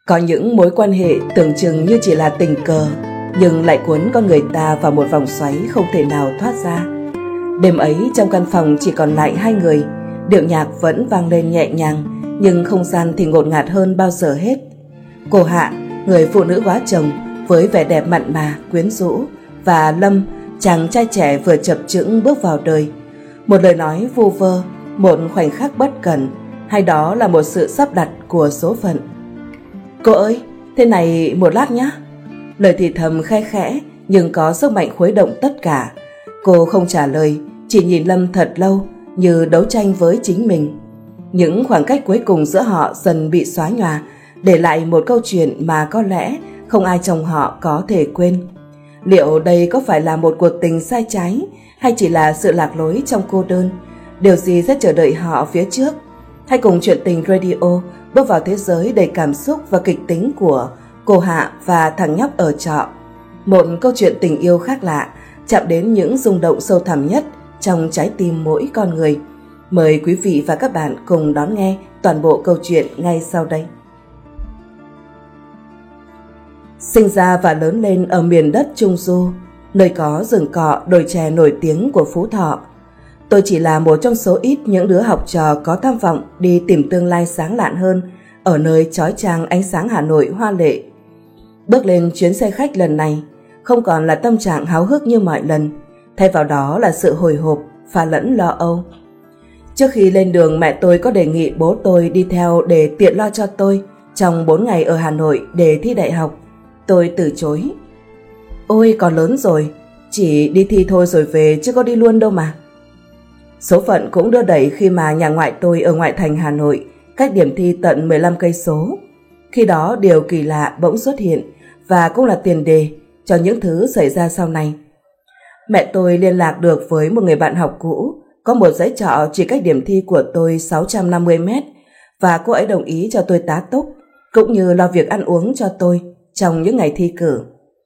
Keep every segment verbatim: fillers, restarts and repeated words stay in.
Có những mối quan hệ tưởng chừng như chỉ là tình cờ, nhưng lại cuốn con người ta vào một vòng xoáy không thể nào thoát ra. Đêm ấy trong căn phòng chỉ còn lại hai người, điệu nhạc vẫn vang lên nhẹ nhàng, nhưng không gian thì ngột ngạt hơn bao giờ hết. Cô Hạ, người phụ nữ hóa chồng với vẻ đẹp mặn mà, quyến rũ, và Lâm, chàng trai trẻ vừa chập chững bước vào đời. Một lời nói vu vơ, một khoảnh khắc bất cẩn, hay đó là một sự sắp đặt của số phận. Cô ơi, thế này một lát nhé. Lời thì thầm khe khẽ nhưng có sức mạnh khuấy động tất cả. Cô không trả lời, chỉ nhìn Lâm thật lâu như đấu tranh với chính mình. Những khoảng cách cuối cùng giữa họ dần bị xóa nhòa, để lại một câu chuyện mà có lẽ không ai trong họ có thể quên. Liệu đây có phải là một cuộc tình sai trái, hay chỉ là sự lạc lối trong cô đơn? Điều gì sẽ chờ đợi họ phía trước? Hãy cùng Chuyện Tình Radio bước vào thế giới đầy cảm xúc và kịch tính của cô Hạ và thằng nhóc ở trọ. Một câu chuyện tình yêu khác lạ, chạm đến những rung động sâu thẳm nhất trong trái tim mỗi con người. Mời quý vị và các bạn cùng đón nghe toàn bộ câu chuyện ngay sau đây. Sinh ra và lớn lên ở miền đất Trung Du, nơi có rừng cọ đồi chè nổi tiếng của Phú Thọ, tôi chỉ là một trong số ít những đứa học trò có tham vọng đi tìm tương lai sáng lạn hơn ở nơi chói chang ánh sáng Hà Nội hoa lệ. Bước lên chuyến xe khách lần này, không còn là tâm trạng háo hức như mọi lần, thay vào đó là sự hồi hộp, pha lẫn lo âu. Trước khi lên đường, mẹ tôi có đề nghị bố tôi đi theo để tiện lo cho tôi trong bốn ngày ở Hà Nội để thi đại học. Tôi từ chối. Ôi, còn lớn rồi, chỉ đi thi thôi rồi về chứ có đi luôn đâu mà. Số phận cũng đưa đẩy khi mà nhà ngoại tôi ở ngoại thành Hà Nội, cách điểm thi tận mười lăm cây số. Khi đó điều kỳ lạ bỗng xuất hiện, và cũng là tiền đề cho những thứ xảy ra sau này. Mẹ tôi liên lạc được với một người bạn học cũ, có một dãy trọ chỉ cách điểm thi của tôi sáu trăm năm mươi mét, và cô ấy đồng ý cho tôi tá túc, cũng như lo việc ăn uống cho tôi trong những ngày thi cử.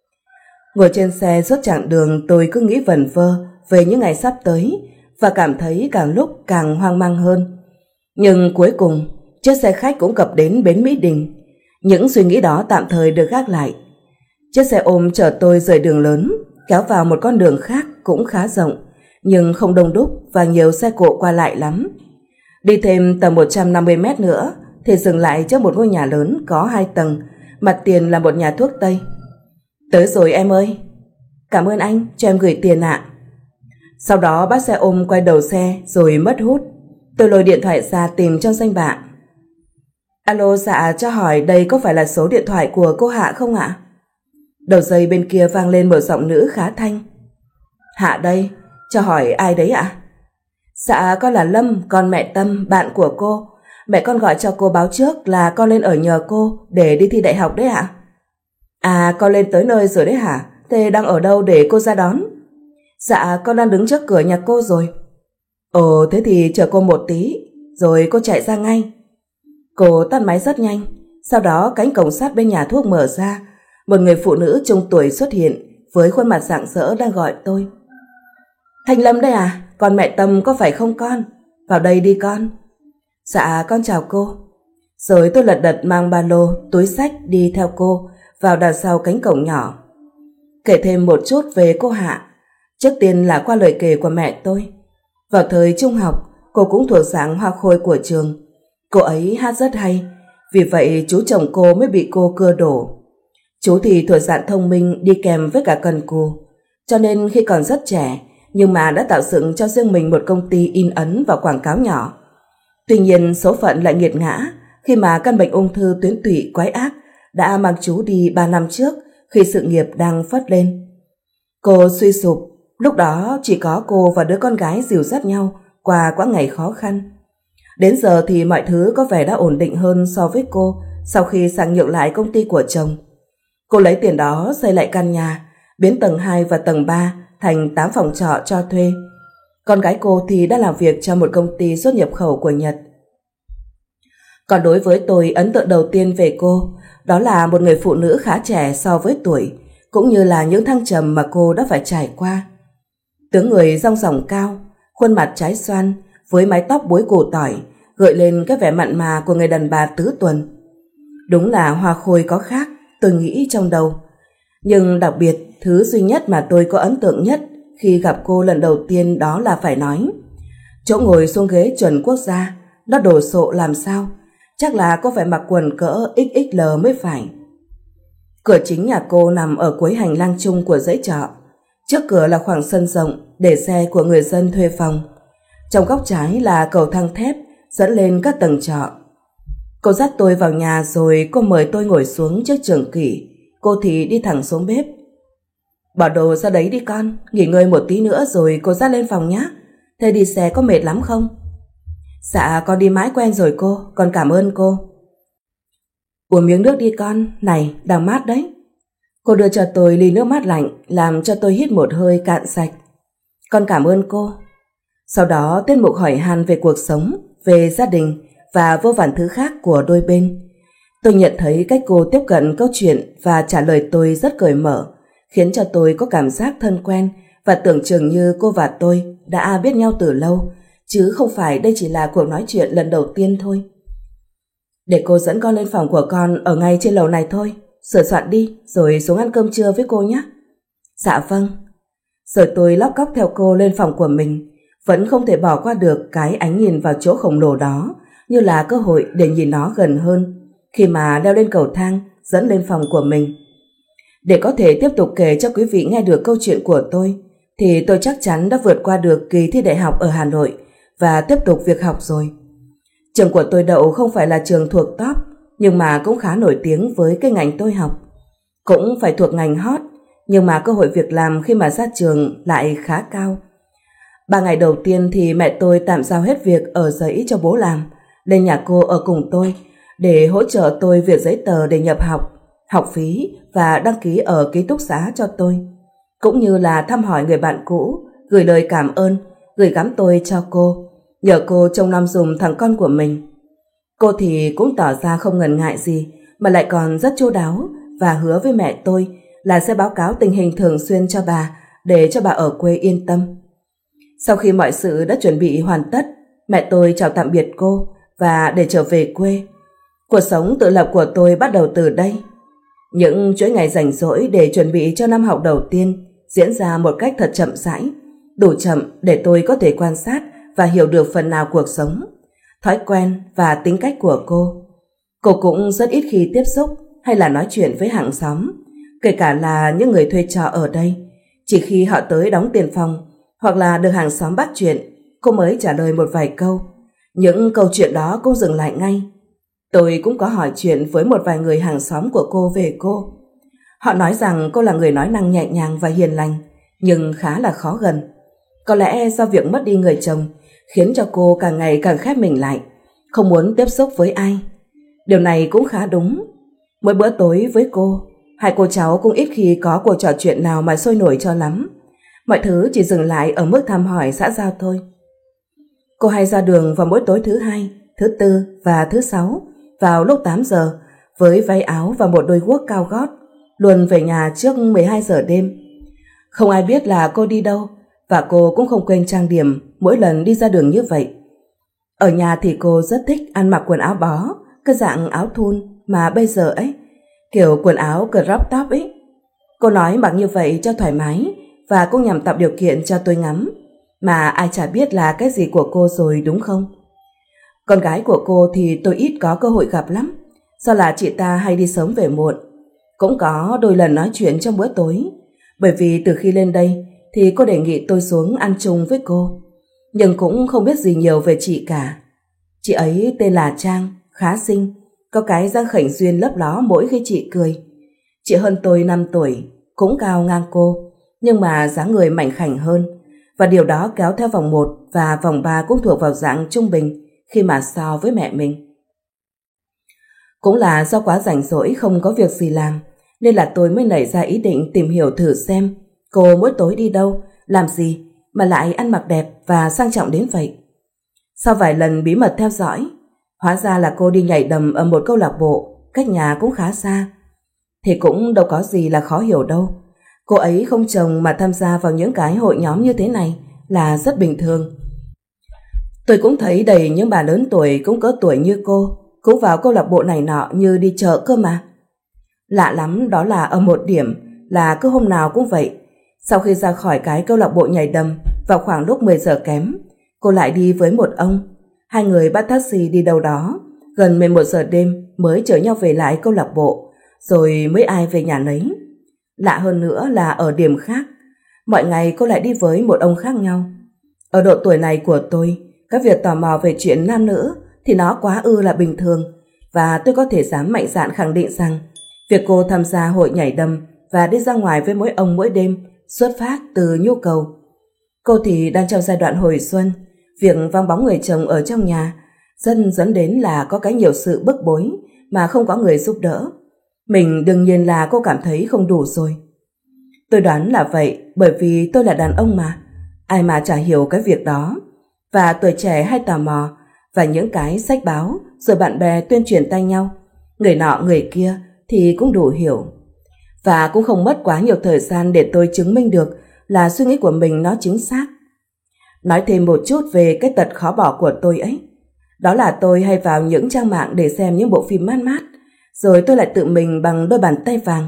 Ngồi trên xe suốt chặng đường, tôi cứ nghĩ vẩn vơ về những ngày sắp tới, và cảm thấy càng lúc càng hoang mang hơn. Nhưng cuối cùng, chiếc xe khách cũng cập đến bến Mỹ Đình. Những suy nghĩ đó tạm thời được gác lại. Chiếc xe ôm chở tôi rời đường lớn, kéo vào một con đường khác cũng khá rộng, nhưng không đông đúc và nhiều xe cộ qua lại lắm. Đi thêm tầm một trăm năm mươi mét nữa thì dừng lại trước một ngôi nhà lớn có hai tầng, mặt tiền là một nhà thuốc Tây. Tới rồi em ơi. Cảm ơn anh, cho em gửi tiền ạ. Sau đó bác xe ôm quay đầu xe rồi mất hút. Tôi lôi điện thoại ra tìm trong danh bạ. Alo, dạ, cho hỏi đây có phải là số điện thoại của cô Hạ không ạ? Đầu dây bên kia vang lên một giọng nữ khá thanh. Hạ đây, cho hỏi ai đấy ạ? Dạ, con là Lâm, con mẹ Tâm, bạn của cô. Mẹ con gọi cho cô báo trước là con lên ở nhờ cô để đi thi đại học đấy ạ. À, con lên tới nơi rồi đấy hả? Thế đang ở đâu để cô ra đón? Dạ, con đang đứng trước cửa nhà cô rồi. Ồ, thế thì chờ cô một tí, rồi cô chạy ra ngay. Cô tắt máy rất nhanh. Sau đó cánh cổng sắt bên nhà thuốc mở ra, một người phụ nữ trung tuổi xuất hiện với khuôn mặt rạng rỡ đang gọi tôi. Thanh Lâm đây à? Con mẹ Tâm có phải không con? Vào đây đi con. Dạ, con chào cô. Rồi tôi lật đật mang ba lô, túi xách đi theo cô vào đằng sau cánh cổng nhỏ. Kể thêm một chút về cô Hạ. Trước tiên là qua lời kể của mẹ tôi. Vào thời trung học, cô cũng thuộc dạng hoa khôi của trường. Cô ấy hát rất hay, vì vậy chú chồng cô mới bị cô cưa đổ. Chú thì thuộc dạng thông minh đi kèm với cả cần cù, cho nên khi còn rất trẻ nhưng mà đã tạo dựng cho riêng mình một công ty in ấn và quảng cáo nhỏ. Tuy nhiên số phận lại nghiệt ngã khi mà căn bệnh ung thư tuyến tụy quái ác đã mang chú đi ba năm trước khi sự nghiệp đang phất lên. Cô suy sụp, lúc đó chỉ có cô và đứa con gái dìu dắt nhau qua quãng ngày khó khăn. Đến giờ thì mọi thứ có vẻ đã ổn định hơn so với cô sau khi sang nhượng lại công ty của chồng. Cô lấy tiền đó xây lại căn nhà, biến tầng hai và tầng ba thành tám phòng trọ cho thuê. Con gái cô thì đã làm việc cho một công ty xuất nhập khẩu của Nhật. Còn đối với tôi, ấn tượng đầu tiên về cô đó là một người phụ nữ khá trẻ so với tuổi, cũng như là những thăng trầm mà cô đã phải trải qua. Tướng người dong dỏng cao, khuôn mặt trái xoan với mái tóc búi củ tỏi, gợi lên cái vẻ mặn mà của người đàn bà tứ tuần. Đúng là hoa khôi có khác, tôi nghĩ trong đầu. Nhưng đặc biệt, thứ duy nhất mà tôi có ấn tượng nhất khi gặp cô lần đầu tiên đó là phải nói. Chỗ ngồi xuống ghế chuẩn quốc gia, nó đồ sộ làm sao, chắc là cô phải mặc quần cỡ ích ích lờ mới phải. Cửa chính nhà cô nằm ở cuối hành lang chung của dãy trọ. Trước cửa là khoảng sân rộng để xe của người dân thuê phòng. Trong góc trái là cầu thang thép dẫn lên các tầng trọ. Cô dắt tôi vào nhà rồi cô mời tôi ngồi xuống trước trường kỷ. Cô thì đi thẳng xuống bếp. Bỏ đồ ra đấy đi con, nghỉ ngơi một tí nữa rồi cô dắt lên phòng nhé. Thế đi xe có mệt lắm không? Dạ con đi mãi quen rồi cô, con cảm ơn cô. Uống miếng nước đi con, này đang mát đấy. Cô đưa cho tôi ly nước mát lạnh, làm cho tôi hít một hơi cạn sạch. Con cảm ơn cô. Sau đó tiết mục hỏi han về cuộc sống, về gia đình và vô vàn thứ khác của đôi bên. Tôi nhận thấy cách cô tiếp cận câu chuyện và trả lời tôi rất cởi mở, khiến cho tôi có cảm giác thân quen và tưởng chừng như cô và tôi đã biết nhau từ lâu, chứ không phải đây chỉ là cuộc nói chuyện lần đầu tiên thôi. Để cô dẫn con lên phòng của con ở ngay trên lầu này thôi, sửa soạn đi rồi xuống ăn cơm trưa với cô nhé. Dạ vâng. Rồi tôi lóc cóc theo cô lên phòng của mình, vẫn không thể bỏ qua được cái ánh nhìn vào chỗ khổng lồ đó, như là cơ hội để nhìn nó gần hơn khi mà leo lên cầu thang dẫn lên phòng của mình. Để có thể tiếp tục kể cho quý vị nghe được câu chuyện của tôi, thì tôi chắc chắn đã vượt qua được kỳ thi đại học ở Hà Nội và tiếp tục việc học rồi. Trường của tôi đậu không phải là trường thuộc top, nhưng mà cũng khá nổi tiếng với cái ngành tôi học. Cũng phải thuộc ngành hot, nhưng mà cơ hội việc làm khi mà ra trường lại khá cao. Ba ngày đầu tiên thì mẹ tôi tạm giao hết việc ở giấy cho bố làm, lên nhà cô ở cùng tôi để hỗ trợ tôi việc giấy tờ để nhập học, học phí và đăng ký ở ký túc xá cho tôi, cũng như là thăm hỏi người bạn cũ, gửi lời cảm ơn, gửi gắm tôi cho cô, nhờ cô trông nom dùm thằng con của mình. Cô thì cũng tỏ ra không ngần ngại gì, mà lại còn rất chu đáo và hứa với mẹ tôi là sẽ báo cáo tình hình thường xuyên cho bà để cho bà ở quê yên tâm. Sau khi mọi sự đã chuẩn bị hoàn tất, mẹ tôi chào tạm biệt cô và để trở về quê. Cuộc sống tự lập của tôi bắt đầu từ đây. Những chuỗi ngày rảnh rỗi để chuẩn bị cho năm học đầu tiên diễn ra một cách thật chậm rãi, đủ chậm để tôi có thể quan sát và hiểu được phần nào cuộc sống, thói quen và tính cách của cô. Cô cũng rất ít khi tiếp xúc hay là nói chuyện với hàng xóm, kể cả là những người thuê trọ ở đây. Chỉ khi họ tới đóng tiền phòng hoặc là được hàng xóm bắt chuyện, cô mới trả lời một vài câu. Những câu chuyện đó cũng dừng lại ngay. Tôi cũng có hỏi chuyện với một vài người hàng xóm của cô về cô. Họ nói rằng cô là người nói năng nhẹ nhàng và hiền lành, nhưng khá là khó gần. Có lẽ do việc mất đi người chồng khiến cho cô càng ngày càng khép mình lại, không muốn tiếp xúc với ai. Điều này cũng khá đúng. Mỗi bữa tối với cô, hai cô cháu cũng ít khi có cuộc trò chuyện nào mà sôi nổi cho lắm. Mọi thứ chỉ dừng lại ở mức thăm hỏi xã giao thôi. Cô hay ra đường vào mỗi tối thứ hai, thứ tư và thứ sáu vào lúc tám giờ với váy áo và một đôi guốc cao gót, luôn về nhà trước mười hai giờ đêm. Không ai biết là cô đi đâu, và cô cũng không quên trang điểm mỗi lần đi ra đường như vậy. Ở nhà thì cô rất thích ăn mặc quần áo bó, cái dạng áo thun mà bây giờ ấy, kiểu quần áo crop top ấy. Cô nói mặc như vậy cho thoải mái và cũng nhằm tạo điều kiện cho tôi ngắm, mà ai chả biết là cái gì của cô rồi đúng không? Con gái của cô thì tôi ít có cơ hội gặp lắm, do là chị ta hay đi sớm về muộn. Cũng có đôi lần nói chuyện trong bữa tối, bởi vì từ khi lên đây thì cô đề nghị tôi xuống ăn chung với cô, nhưng cũng không biết gì nhiều về chị cả. Chị ấy tên là Trang, khá xinh, có cái răng khểnh duyên lấp ló mỗi khi chị cười. Chị hơn tôi năm tuổi, cũng cao ngang cô, nhưng mà dáng người mảnh khảnh hơn, và điều đó kéo theo vòng một và vòng ba cũng thuộc vào dạng trung bình khi mà so với mẹ mình. Cũng là do quá rảnh rỗi không có việc gì làm, nên là tôi mới nảy ra ý định tìm hiểu thử xem cô mỗi tối đi đâu, làm gì mà lại ăn mặc đẹp và sang trọng đến vậy. Sau vài lần bí mật theo dõi, hóa ra là cô đi nhảy đầm ở một câu lạc bộ cách nhà cũng khá xa. Thì cũng đâu có gì là khó hiểu đâu. Cô ấy không chồng mà tham gia vào những cái hội nhóm như thế này là rất bình thường. Tôi cũng thấy đầy những bà lớn tuổi cũng cỡ tuổi như cô, cũng vào câu lạc bộ này nọ như đi chợ cơ mà. Lạ lắm đó là ở một điểm là cứ hôm nào cũng vậy. Sau khi ra khỏi cái câu lạc bộ nhảy đầm vào khoảng lúc mười giờ kém, cô lại đi với một ông. Hai người bắt taxi đi đâu đó, gần mười một giờ đêm mới chở nhau về lại câu lạc bộ, rồi mới ai về nhà nấy. Lạ hơn nữa là ở điểm khác, mọi ngày cô lại đi với một ông khác nhau. Ở độ tuổi này của tôi, cái việc tò mò về chuyện nam nữ thì nó quá ư là bình thường, và tôi có thể dám mạnh dạn khẳng định rằng việc cô tham gia hội nhảy đầm và đi ra ngoài với mỗi ông mỗi đêm xuất phát từ nhu cầu. Cô thì đang trong giai đoạn hồi xuân, việc vắng bóng người chồng ở trong nhà dần dẫn đến là có cái nhiều sự bức bối mà không có người giúp đỡ. Mình đương nhiên là cô cảm thấy không đủ rồi. Tôi đoán là vậy, bởi vì tôi là đàn ông mà, ai mà chả hiểu cái việc đó. Và tuổi trẻ hay tò mò, và những cái sách báo rồi bạn bè tuyên truyền tay nhau, người nọ người kia thì cũng đủ hiểu. Và cũng không mất quá nhiều thời gian để tôi chứng minh được là suy nghĩ của mình nó chính xác. Nói thêm một chút về cái tật khó bỏ của tôi ấy. Đó là tôi hay vào những trang mạng để xem những bộ phim mát mát, rồi tôi lại tự mình bằng đôi bàn tay vàng.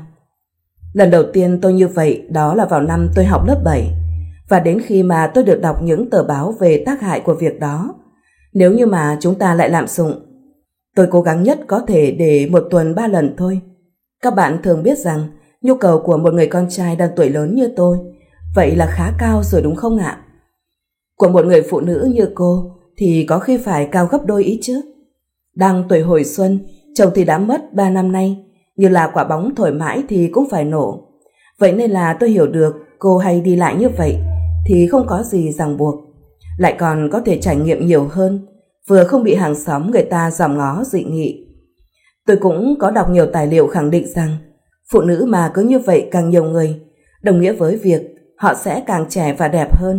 Lần đầu tiên tôi như vậy đó là vào năm tôi học lớp bảy. Và đến khi mà tôi được đọc những tờ báo về tác hại của việc đó, nếu như mà chúng ta lại lạm dụng. Tôi cố gắng nhất có thể để một tuần ba lần thôi. Các bạn thường biết rằng nhu cầu của một người con trai đang tuổi lớn như tôi, vậy là khá cao rồi đúng không ạ? Của một người phụ nữ như cô thì có khi phải cao gấp đôi ý chứ. Đang tuổi hồi xuân, chồng thì đã mất ba năm nay, như là quả bóng thổi mãi thì cũng phải nổ. Vậy nên là tôi hiểu được cô hay đi lại như vậy thì không có gì ràng buộc, lại còn có thể trải nghiệm nhiều hơn, vừa không bị hàng xóm người ta dòm ngó dị nghị. Tôi cũng có đọc nhiều tài liệu khẳng định rằng phụ nữ mà cứ như vậy càng nhiều người, đồng nghĩa với việc họ sẽ càng trẻ và đẹp hơn.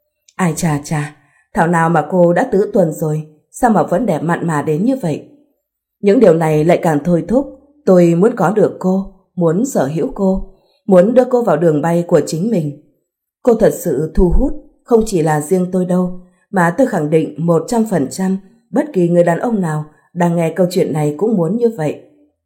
Ai chà chà, thảo nào mà cô đã tứ tuần rồi, sao mà vẫn đẹp mặn mà đến như vậy. Những điều này lại càng thôi thúc tôi muốn có được cô, muốn sở hữu cô, muốn đưa cô vào đường bay của chính mình. Cô thật sự thu hút, không chỉ là riêng tôi đâu, mà tôi khẳng định một trăm phần trăm bất kỳ người đàn ông nào đang nghe câu chuyện này cũng muốn như vậy.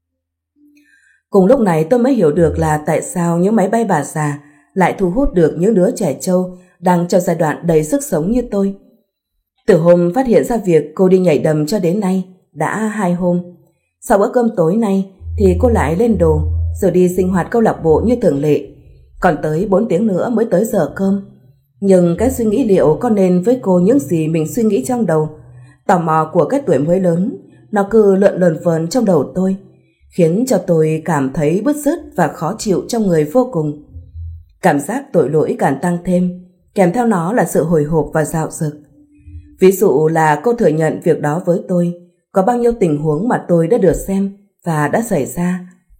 Cùng lúc này tôi mới hiểu được là tại sao những máy bay bà già lại thu hút được những đứa trẻ trâu đang trong giai đoạn đầy sức sống như tôi. Từ hôm phát hiện ra việc cô đi nhảy đầm cho đến nay đã hai hôm. Sau bữa cơm tối nay thì cô lại lên đồ rồi đi sinh hoạt câu lạc bộ như thường lệ. Còn tới bốn tiếng nữa mới tới giờ cơm. Nhưng cái suy nghĩ liệu có nên với cô những gì mình suy nghĩ trong đầu, tò mò của cái tuổi mới lớn, nó cứ lượn lờn vờn trong đầu tôi, khiến cho tôi cảm thấy bứt rứt và khó chịu trong người vô cùng. Cảm giác tội lỗi càng tăng thêm, kèm theo nó là sự hồi hộp và dạo dực. Ví dụ là cô thừa nhận việc đó với tôi, có bao nhiêu tình huống mà tôi đã được xem và đã xảy ra.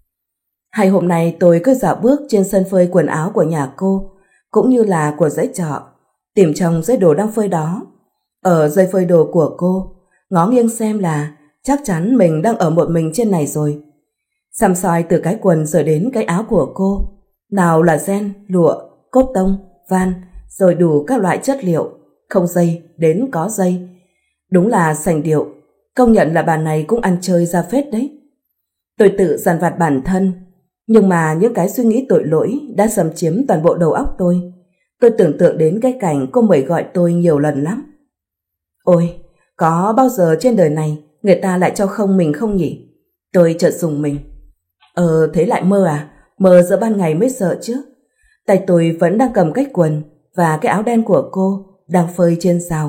Hay hôm nay tôi cứ dạo bước trên sân phơi quần áo của nhà cô, cũng như là của dãy trọ, tìm trong dãy đồ đang phơi đó. Ở dây phơi đồ của cô, ngó nghiêng xem là chắc chắn mình đang ở một mình trên này rồi. Xăm soi từ cái quần rồi đến cái áo của cô, nào là ren, lụa, cốt tông, van, rồi đủ các loại chất liệu, không dây đến có dây. Đúng là sành điệu, công nhận là bà này cũng ăn chơi ra phết đấy. Tôi tự dằn vặt bản thân, nhưng mà những cái suy nghĩ tội lỗi đã xâm chiếm toàn bộ đầu óc tôi. Tôi tưởng tượng đến cái cảnh cô Mẩy gọi tôi nhiều lần lắm. Ôi, có bao giờ trên đời này người ta lại cho không mình không nhỉ? Tôi chợt rùng mình. Ờ, thế lại mơ à? Mơ giữa ban ngày mới sợ chứ. Tay tôi vẫn đang cầm cái quần và cái áo đen của cô đang phơi trên rào.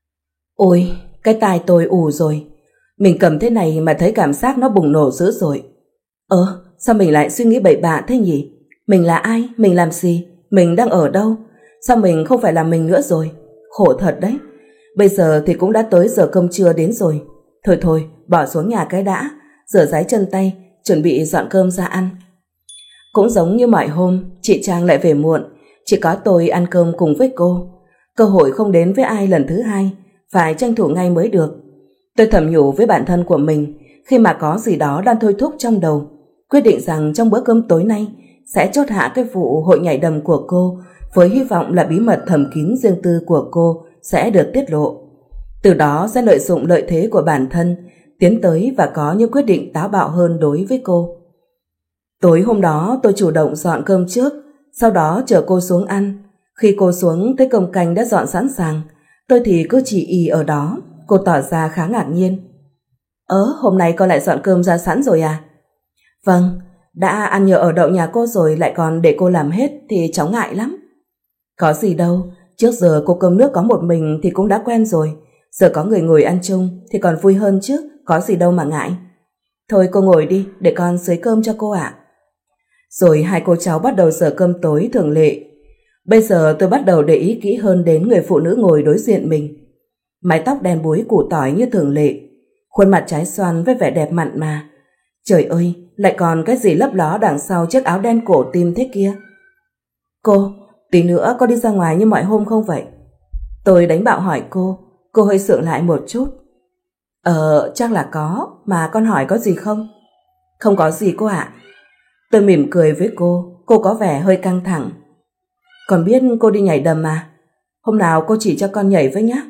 Ôi, cái tai tôi ù rồi. Mình cầm thế này mà thấy cảm giác nó bùng nổ dữ dội. Ờ, sao mình lại suy nghĩ bậy bạ thế nhỉ? Mình là ai? Mình làm gì? Mình đang ở đâu? Sao mình không phải là mình nữa rồi? Khổ thật đấy. Bây giờ thì cũng đã tới giờ cơm trưa đến rồi. Thôi thôi, bỏ xuống nhà cái đã, rửa ráy chân tay, chuẩn bị dọn cơm ra ăn. Cũng giống như mọi hôm, chị Trang lại về muộn, chỉ có tôi ăn cơm cùng với cô. Cơ hội không đến với ai lần thứ hai, phải tranh thủ ngay mới được. Tôi thầm nhủ với bản thân của mình, khi mà có gì đó đang thôi thúc trong đầu, quyết định rằng trong bữa cơm tối nay sẽ chốt hạ cái vụ hội nhảy đầm của cô, với hy vọng là bí mật thầm kín riêng tư của cô sẽ được tiết lộ. Từ đó sẽ lợi dụng lợi thế của bản thân tiến tới và có những quyết định táo bạo hơn đối với cô. Tối hôm đó tôi chủ động dọn cơm trước, sau đó chở cô xuống ăn. Khi cô xuống thấy cơm canh đã dọn sẵn sàng, tôi thì cứ chỉ ì ở đó. Cô tỏ ra khá ngạc nhiên. Ớ, hôm nay con lại dọn cơm ra sẵn rồi à? Vâng, đã ăn nhờ ở đậu nhà cô rồi lại còn để cô làm hết thì cháu ngại lắm. Có gì đâu, trước giờ cô cơm nước có một mình thì cũng đã quen rồi. Giờ có người ngồi ăn chung thì còn vui hơn chứ, có gì đâu mà ngại. Thôi cô ngồi đi, để con xới cơm cho cô ạ. Rồi hai cô cháu bắt đầu dở cơm tối thường lệ. Bây giờ tôi bắt đầu để ý kỹ hơn đến người phụ nữ ngồi đối diện mình. Mái tóc đen búi củ tỏi như thường lệ, khuôn mặt trái xoan với vẻ đẹp mặn mà. Trời ơi, lại còn cái gì lấp ló đằng sau chiếc áo đen cổ tim thế kia. Cô, tí nữa có đi ra ngoài như mọi hôm không vậy? Tôi đánh bạo hỏi cô. Cô hơi sượng lại một chút. Ờ, chắc là có, mà con hỏi có gì không? Không có gì cô ạ. Tôi mỉm cười với cô, cô có vẻ hơi căng thẳng. Con biết cô đi nhảy đầm mà, hôm nào cô chỉ cho con nhảy với nhé.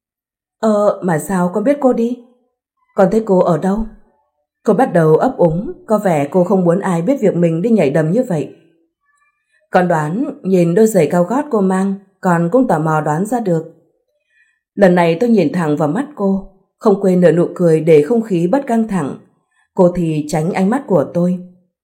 Ờ, mà sao con biết cô đi? Con thấy cô ở đâu? Cô bắt đầu ấp úng, có vẻ cô không muốn ai biết việc mình đi nhảy đầm như vậy. Con đoán, nhìn đôi giày cao gót cô mang, con cũng tò mò đoán ra được. Lần này tôi nhìn thẳng vào mắt cô, không quên nở nụ cười để không khí bớt căng thẳng. Cô thì tránh ánh mắt của tôi.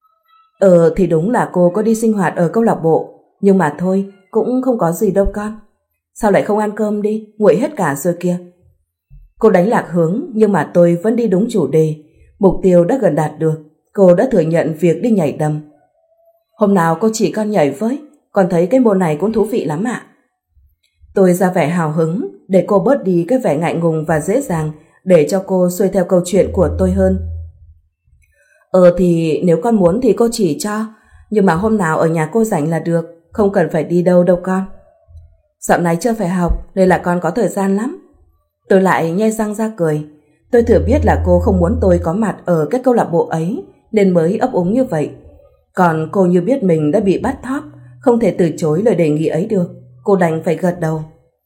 Ờ thì đúng là cô có đi sinh hoạt ở câu lạc bộ, nhưng mà thôi, cũng không có gì đâu con. Sao lại không ăn cơm đi, nguội hết cả rồi kìa. Cô đánh lạc hướng, nhưng mà tôi vẫn đi đúng chủ đề. Mục tiêu đã gần đạt được, cô đã thừa nhận việc đi nhảy đầm. Hôm nào cô chỉ con nhảy với, con thấy cái môn này cũng thú vị lắm ạ. Tôi ra vẻ hào hứng, để cô bớt đi cái vẻ ngại ngùng và dễ dàng, để cho cô xuôi theo câu chuyện của tôi hơn. Ờ thì nếu con muốn thì cô chỉ cho, nhưng mà hôm nào ở nhà cô rảnh là được, không cần phải đi đâu đâu con. Dạo này chưa phải học nên là con có thời gian lắm. Tôi lại nhe răng ra cười. Tôi thừa biết là cô không muốn tôi có mặt ở cái câu lạc bộ ấy nên mới ấp úng như vậy. Còn cô như biết mình đã bị bắt thóp, không thể từ chối lời đề nghị ấy được. Cô đành phải gật đầu.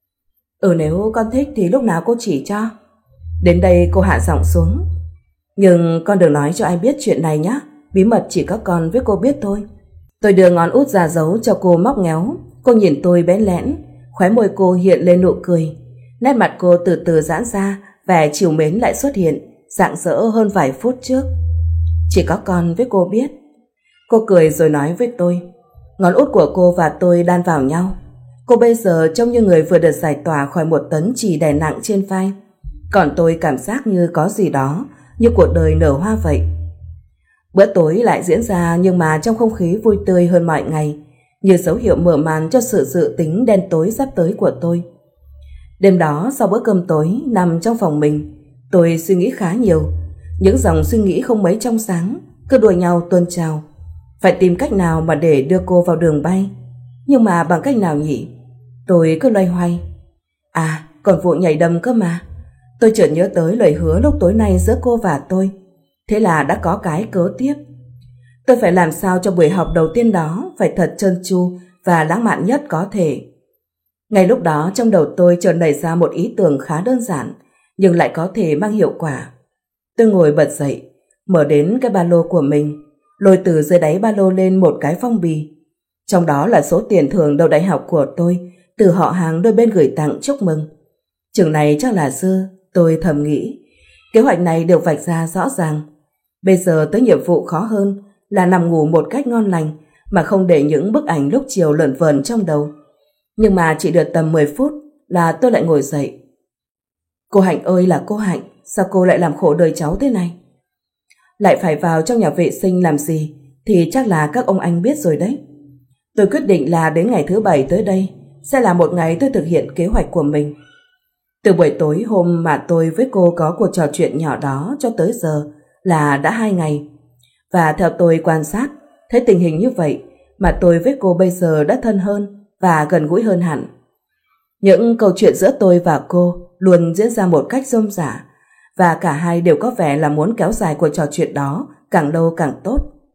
Ừ, nếu con thích thì lúc nào cô chỉ cho. Đến đây cô hạ giọng xuống. Nhưng con đừng nói cho ai biết chuyện này nhé, bí mật chỉ có con với cô biết thôi. Tôi đưa ngón út ra dấu cho cô móc ngéo. Cô nhìn tôi bẽn lẽn, khóe môi cô hiện lên nụ cười. Nét mặt cô từ từ giãn ra, vẻ trìu mến lại xuất hiện, rạng rỡ hơn vài phút trước. Chỉ có con với cô biết. Cô cười rồi nói với tôi. Ngón út của cô và tôi đan vào nhau. Cô bây giờ trông như người vừa được giải tỏa khỏi một tấn chì đè nặng trên vai. Còn tôi cảm giác như có gì đó, như cuộc đời nở hoa vậy. Bữa tối lại diễn ra, nhưng mà trong không khí vui tươi hơn mọi ngày, như dấu hiệu mở màn cho sự dự tính đen tối sắp tới của tôi. Đêm đó sau bữa cơm tối, nằm trong phòng mình, tôi suy nghĩ khá nhiều. Những dòng suy nghĩ không mấy trong sáng cứ đùa nhau tuôn trào. Phải tìm cách nào mà để đưa cô vào đường bay. Nhưng mà bằng cách nào nhỉ? Tôi cứ loay hoay. À, còn vụ nhảy đầm cơ mà. Tôi chợt nhớ tới lời hứa lúc tối nay giữa cô và tôi. Thế là đã có cái cớ tiếp. Tôi phải làm sao cho buổi học đầu tiên đó phải thật trơn tru và lãng mạn nhất có thể. Ngay lúc đó trong đầu tôi chợt nảy ra một ý tưởng khá đơn giản, nhưng lại có thể mang hiệu quả. Tôi ngồi bật dậy, mở đến cái ba lô của mình, lôi từ dưới đáy ba lô lên một cái phong bì. Trong đó là số tiền thưởng đậu đại học của tôi, từ họ hàng đôi bên gửi tặng chúc mừng. Chừng này chắc là dư, tôi thầm nghĩ. Kế hoạch này được vạch ra rõ ràng. Bây giờ tới nhiệm vụ khó hơn là nằm ngủ một cách ngon lành mà không để những bức ảnh lúc chiều lởn vởn trong đầu. Nhưng mà chỉ được tầm mười phút là tôi lại ngồi dậy. Cô Hạnh ơi là cô Hạnh, sao cô lại làm khổ đời cháu thế này? Lại phải vào trong nhà vệ sinh làm gì thì chắc là các ông anh biết rồi đấy. Tôi quyết định là đến ngày thứ bảy tới đây sẽ là một ngày tôi thực hiện kế hoạch của mình. Từ buổi tối hôm mà tôi với cô có cuộc trò chuyện nhỏ đó cho tới giờ là đã hai ngày. Và theo tôi quan sát, thấy tình hình như vậy mà tôi với cô bây giờ đã thân hơn và gần gũi hơn hẳn. Những câu chuyện giữa tôi và cô luôn diễn ra một cách rôm rả, và cả hai đều có vẻ là muốn kéo dài cuộc trò chuyện đó càng lâu càng tốt.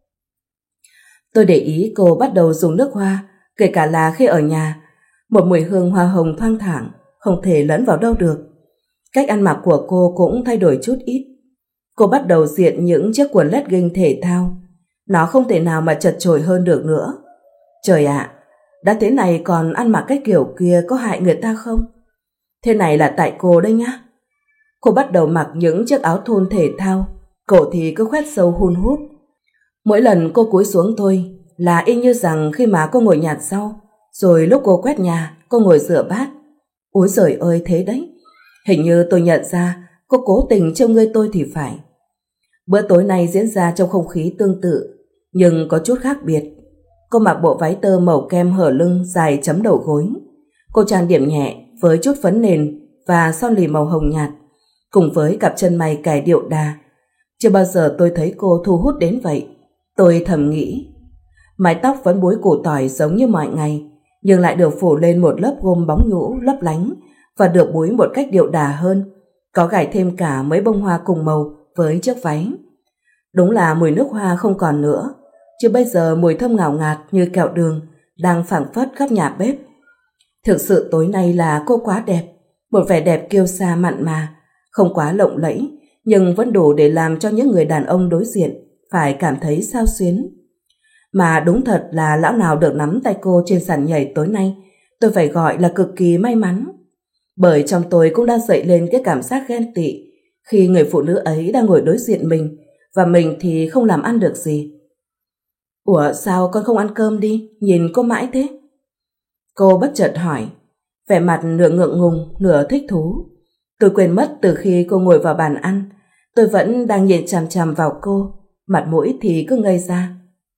Tôi để ý cô bắt đầu dùng nước hoa, kể cả là khi ở nhà. Một mùi hương hoa hồng thoang thoảng, không thể lẫn vào đâu được. Cách ăn mặc của cô cũng thay đổi chút ít. Cô bắt đầu diện những chiếc quần legging thể thao. Nó không thể nào mà chật chội hơn được nữa. Trời ạ, đã thế này còn ăn mặc cái kiểu kia có hại người ta không? Thế này là tại cô đấy nhá. Cô bắt đầu mặc những chiếc áo thun thể thao, cổ thì cứ khoét sâu hun hút. Mỗi lần cô cúi xuống thôi là y như rằng khi mà cô ngồi nhặt rau, rồi lúc cô quét nhà, cô ngồi rửa bát. Úi giời ơi, thế đấy. Hình như tôi nhận ra cô cố tình trêu ngươi tôi thì phải. Bữa tối nay diễn ra trong không khí tương tự, nhưng có chút khác biệt. Cô mặc bộ váy tơ màu kem hở lưng dài chấm đầu gối. Cô trang điểm nhẹ với chút phấn nền và son lì màu hồng nhạt, cùng với cặp chân mày cài điệu đà. Chưa bao giờ tôi thấy cô thu hút đến vậy. Tôi thầm nghĩ. Mái tóc vẫn búi củ tỏi giống như mọi ngày, nhưng lại được phủ lên một lớp gôm bóng nhũ lấp lánh và được búi một cách điệu đà hơn, có gài thêm cả mấy bông hoa cùng màu với chiếc váy. Đúng là mùi nước hoa không còn nữa, chứ bây giờ mùi thơm ngào ngạt như kẹo đường đang phảng phất khắp nhà bếp. Thực sự tối nay là cô quá đẹp, một vẻ đẹp kiêu sa mặn mà, không quá lộng lẫy, nhưng vẫn đủ để làm cho những người đàn ông đối diện phải cảm thấy xao xuyến. Mà đúng thật là lão nào được nắm tay cô trên sàn nhảy tối nay, tôi phải gọi là cực kỳ may mắn. Bởi trong tôi cũng đang dậy lên cái cảm giác ghen tị khi người phụ nữ ấy đang ngồi đối diện mình, và mình thì không làm ăn được gì. Ủa sao con không ăn cơm đi, nhìn cô mãi thế? Cô bất chợt hỏi, vẻ mặt nửa ngượng ngùng, nửa thích thú. Tôi quên mất từ khi cô ngồi vào bàn ăn, tôi vẫn đang nhìn chằm chằm vào cô, mặt mũi thì cứ ngây ra.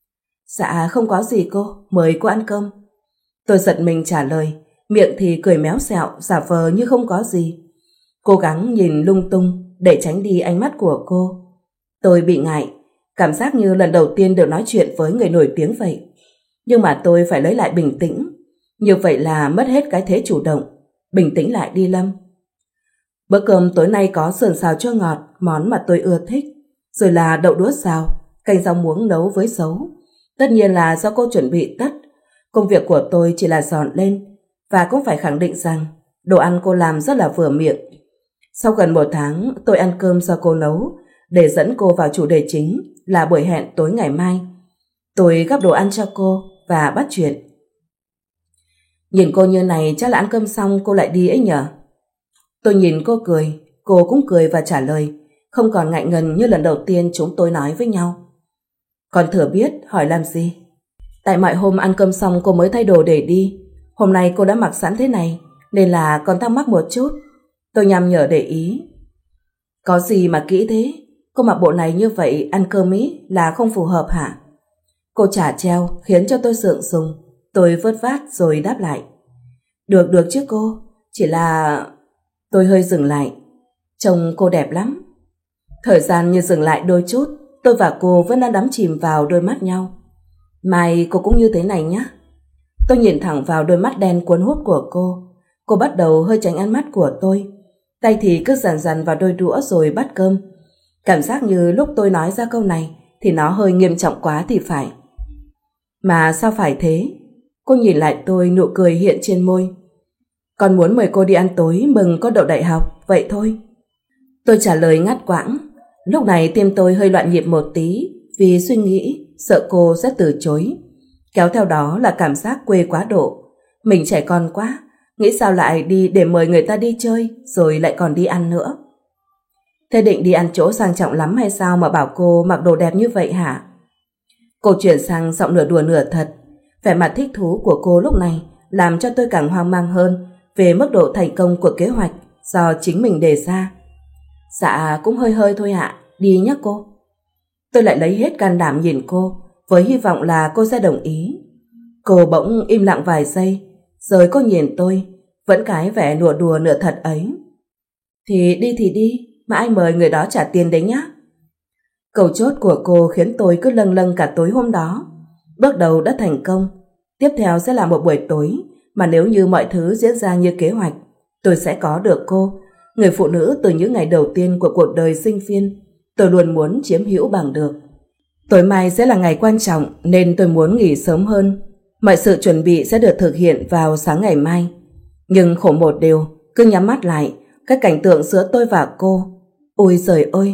Dạ không có gì cô, mời cô ăn cơm. Tôi giật mình trả lời, miệng thì cười méo xẹo, giả vờ như không có gì. Cố gắng nhìn lung tung để tránh đi ánh mắt của cô. Tôi bị ngại, cảm giác như lần đầu tiên được nói chuyện với người nổi tiếng vậy. Nhưng mà tôi phải lấy lại bình tĩnh. Như vậy là mất hết cái thế chủ động. Bình tĩnh lại đi Lâm. Bữa cơm tối nay có sườn xào chua ngọt, món mà tôi ưa thích. Rồi là đậu đũa xào, canh rau muống nấu với sấu. Tất nhiên là do cô chuẩn bị tất. Công việc của tôi chỉ là dọn lên. Và cũng phải khẳng định rằng đồ ăn cô làm rất là vừa miệng. Sau gần một tháng tôi ăn cơm do cô nấu, để dẫn cô vào chủ đề chính là buổi hẹn tối ngày mai. Tôi gắp đồ ăn cho cô và bắt chuyện. Nhìn cô như này chắc là ăn cơm xong cô lại đi ấy nhở? Tôi nhìn cô cười, cô cũng cười và trả lời, không còn ngại ngần như lần đầu tiên chúng tôi nói với nhau. Con thừa biết, hỏi làm gì? Tại mọi hôm ăn cơm xong cô mới thay đồ để đi. Hôm nay cô đã mặc sẵn thế này, nên là con thắc mắc một chút. Tôi nhằm nhở để ý. Có gì mà kỹ thế? Cô mặc bộ này như vậy ăn cơm ý là không phù hợp hả? Cô trả treo khiến cho tôi sượng sùng. Tôi vớt vát rồi đáp lại. Được được chứ cô, chỉ là... Tôi hơi dừng lại. Trông cô đẹp lắm. Thời gian như dừng lại đôi chút. Tôi và cô vẫn đang đắm chìm vào đôi mắt nhau. Mai cô cũng như thế này nhé. Tôi nhìn thẳng vào đôi mắt đen cuốn hút của cô. Cô bắt đầu hơi tránh ánh mắt của tôi. Tay thì cứ dằn dằn vào đôi đũa rồi bắt cơm. Cảm giác như lúc tôi nói ra câu này thì nó hơi nghiêm trọng quá thì phải. Mà sao phải thế? Cô nhìn lại tôi, nụ cười hiện trên môi. Con muốn mời cô đi ăn tối mừng con đậu đại học, vậy thôi. Tôi trả lời ngắt quãng. Lúc này tim tôi hơi loạn nhịp một tí, vì suy nghĩ sợ cô sẽ từ chối. Kéo theo đó là cảm giác quê quá độ. Mình trẻ con quá, nghĩ sao lại đi để mời người ta đi chơi rồi lại còn đi ăn nữa. Thế định đi ăn chỗ sang trọng lắm hay sao mà bảo cô mặc đồ đẹp như vậy hả? Cô chuyển sang giọng nửa đùa nửa thật. Vẻ mặt thích thú của cô lúc này làm cho tôi càng hoang mang hơn về mức độ thành công của kế hoạch do chính mình đề ra. Dạ cũng hơi hơi thôi ạ, đi nhé cô. Tôi lại lấy hết can đảm nhìn cô với hy vọng là cô sẽ đồng ý. Cô bỗng im lặng vài giây, rồi cô nhìn tôi, vẫn cái vẻ nửa đùa nửa thật ấy. Thì đi thì đi, mà ai mời người đó trả tiền đấy nhá. Câu chốt của cô khiến tôi cứ lâng lâng cả tối hôm đó. Bước đầu đã thành công. Tiếp theo sẽ là một buổi tối mà nếu như mọi thứ diễn ra như kế hoạch, tôi sẽ có được cô, người phụ nữ từ những ngày đầu tiên của cuộc đời sinh viên tôi luôn muốn chiếm hữu bằng được. Tối mai sẽ là ngày quan trọng nên tôi muốn nghỉ sớm hơn. Mọi sự chuẩn bị sẽ được thực hiện vào sáng ngày mai. Nhưng khổ một điều, cứ nhắm mắt lại, cái cảnh tượng giữa tôi và cô, ôi giời ơi,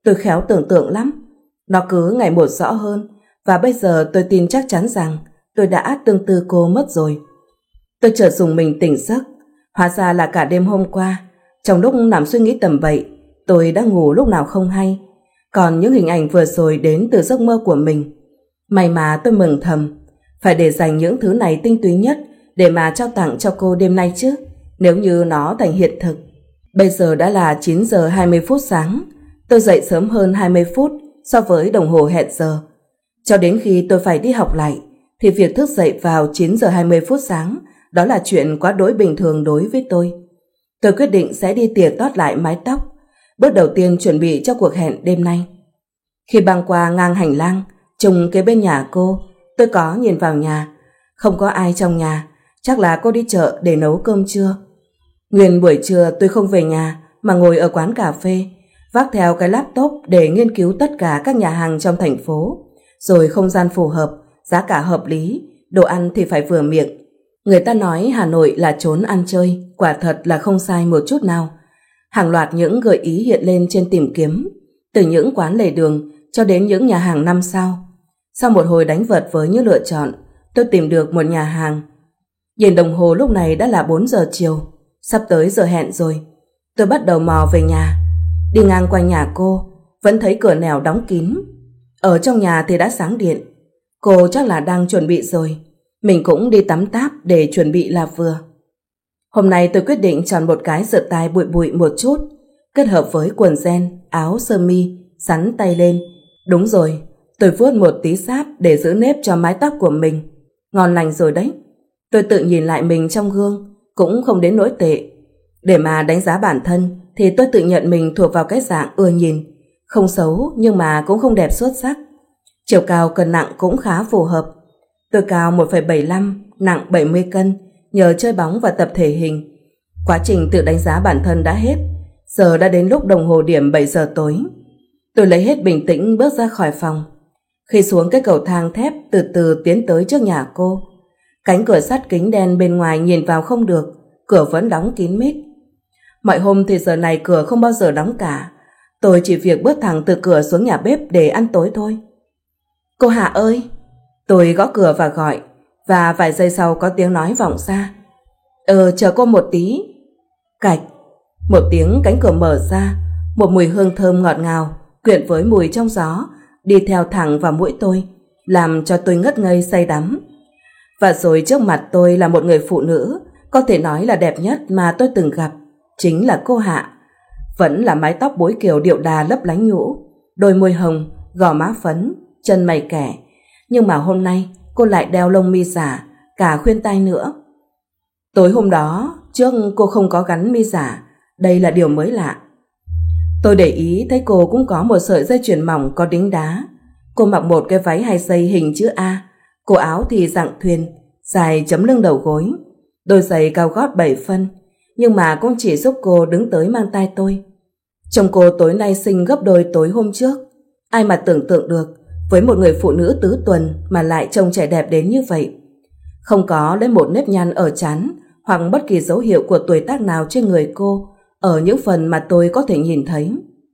Tôi khéo tưởng tượng lắm. Nó cứ ngày một rõ hơn, và bây giờ tôi tin chắc chắn rằng tôi đã tương tư cô mất rồi. Tôi chợt dùng mình tỉnh giấc. Hóa ra là cả đêm hôm qua, trong lúc nằm suy nghĩ tầm bậy, tôi đã ngủ lúc nào không hay. Còn những hình ảnh vừa rồi đến từ giấc mơ của mình. May mà tôi mừng thầm, phải để dành những thứ này tinh túy nhất để mà trao tặng cho cô đêm nay chứ, nếu như nó thành hiện thực. Bây giờ đã là chín giờ hai mươi phút sáng. Tôi dậy sớm hơn hai mươi phút so với đồng hồ hẹn giờ. Cho đến khi tôi phải đi học lại, thì việc thức dậy vào chín giờ hai mươi phút sáng đó là chuyện quá đối bình thường đối với tôi. Tôi quyết định sẽ đi tỉa tót lại mái tóc, bước đầu tiên chuẩn bị cho cuộc hẹn đêm nay. Khi băng qua ngang hành lang trùng kế bên nhà cô, tôi có nhìn vào nhà. Không có ai trong nhà, chắc là cô đi chợ để nấu cơm trưa. Nguyên buổi trưa tôi không về nhà mà ngồi ở quán cà phê, vác theo cái laptop để nghiên cứu tất cả các nhà hàng trong thành phố, rồi không gian phù hợp, giá cả hợp lý, đồ ăn thì phải vừa miệng. Người ta nói Hà Nội là chốn ăn chơi, quả thật là không sai một chút nào. Hàng loạt những gợi ý hiện lên trên tìm kiếm, từ những quán lề đường cho đến những nhà hàng năm sao. Sau một hồi đánh vật với những lựa chọn, tôi tìm được một nhà hàng. Nhìn đồng hồ lúc này đã là bốn giờ chiều, sắp tới giờ hẹn rồi. Tôi bắt đầu mò về nhà. Đi ngang qua nhà cô, vẫn thấy cửa nẻo đóng kín. Ở trong nhà thì đã sáng điện. Cô chắc là đang chuẩn bị rồi. Mình cũng đi tắm táp để chuẩn bị là vừa. Hôm nay tôi quyết định chọn một cái giật tai bụi bụi một chút, kết hợp với quần jean, áo sơ mi, sắn tay lên. Đúng rồi, tôi vuốt một tí sáp để giữ nếp cho mái tóc của mình. Ngon lành rồi đấy. Tôi tự nhìn lại mình trong gương, cũng không đến nỗi tệ. Để mà đánh giá bản thân thì tôi tự nhận mình thuộc vào cái dạng ưa nhìn. Không xấu nhưng mà cũng không đẹp xuất sắc. Chiều cao cân nặng cũng khá phù hợp. Tôi cao một phẩy bảy lăm, nặng bảy mươi cân, nhờ chơi bóng và tập thể hình. Quá trình tự đánh giá bản thân đã hết. Giờ đã đến lúc đồng hồ điểm bảy giờ tối. Tôi lấy hết bình tĩnh bước ra khỏi phòng. Khi xuống cái cầu thang thép từ từ tiến tới trước nhà cô. Cánh cửa sắt kính đen bên ngoài nhìn vào không được, cửa vẫn đóng kín mít. Mọi hôm thì giờ này cửa không bao giờ đóng cả. Tôi chỉ việc bước thẳng từ cửa xuống nhà bếp để ăn tối thôi. Cô Hạ ơi! Tôi gõ cửa và gọi, và vài giây sau có tiếng nói vọng ra. Ờ, chờ cô một tí. Cạch! Một tiếng cánh cửa mở ra, một mùi hương thơm ngọt ngào quyện với mùi trong gió đi theo thẳng vào mũi tôi, làm cho tôi ngất ngây say đắm. Và rồi trước mặt tôi là một người phụ nữ có thể nói là đẹp nhất mà tôi từng gặp, chính là cô Hạ. Vẫn là mái tóc búi kiều điệu đà lấp lánh nhũ, đôi môi hồng, gò má phấn, chân mày kẻ. Nhưng mà hôm nay cô lại đeo lông mi giả, cả khuyên tai nữa. Tối hôm đó, trước cô không có gắn mi giả, đây là điều mới lạ. Tôi để ý thấy cô cũng có một sợi dây chuyền mỏng có đính đá. Cô mặc một cái váy hai dây hình chữ A, cổ áo thì dạng thuyền, dài chấm lưng đầu gối, đôi giày cao gót bảy phân, nhưng mà cũng chỉ giúp cô đứng tới mang tai tôi. Trông cô tối nay xinh gấp đôi tối hôm trước. Ai mà tưởng tượng được với một người phụ nữ tứ tuần mà lại trông trẻ đẹp đến như vậy. Không có lấy một nếp nhăn ở trán hoặc bất kỳ dấu hiệu của tuổi tác nào trên người cô ở những phần mà tôi có thể nhìn thấy.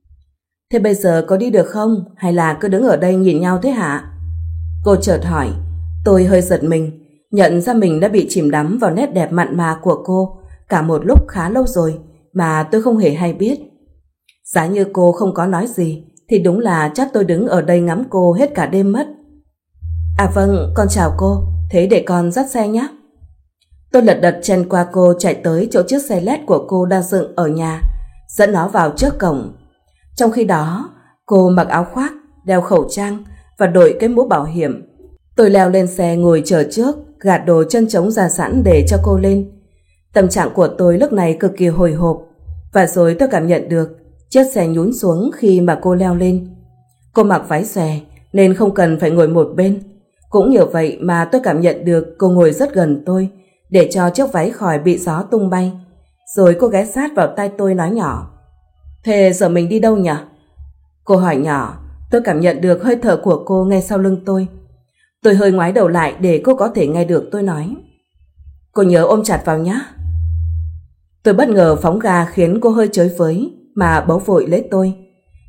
Thế bây giờ có đi được không, hay là cứ đứng ở đây nhìn nhau thế hả? Cô chợt hỏi. Tôi hơi giật mình, nhận ra mình đã bị chìm đắm vào nét đẹp mặn mà của cô cả một lúc khá lâu rồi mà tôi không hề hay biết. Giá như cô không có nói gì thì đúng là chắc tôi đứng ở đây ngắm cô hết cả đêm mất. À vâng, con chào cô, thế để con dắt xe nhé. Tôi lật đật chen qua cô chạy tới chỗ chiếc xe led của cô đang dựng ở nhà, dẫn nó vào trước cổng. Trong khi đó, cô mặc áo khoác, đeo khẩu trang và đội cái mũ bảo hiểm. Tôi leo lên xe ngồi chờ trước, gạt đồ chân trống ra sẵn để cho cô lên. Tâm trạng của tôi lúc này cực kỳ hồi hộp, và rồi tôi cảm nhận được chiếc xe nhún xuống khi mà cô leo lên. Cô mặc váy xòe nên không cần phải ngồi một bên. Cũng nhờ vậy mà tôi cảm nhận được cô ngồi rất gần tôi để cho chiếc váy khỏi bị gió tung bay. Rồi cô ghé sát vào tai tôi nói nhỏ. Thế giờ mình đi đâu nhỉ? Cô hỏi nhỏ. Tôi cảm nhận được hơi thở của cô ngay sau lưng tôi. Tôi hơi ngoái đầu lại để cô có thể nghe được tôi nói. Cô nhớ ôm chặt vào nhé. Tôi bất ngờ phóng ga khiến cô hơi chới với mà bấu vội lấy tôi.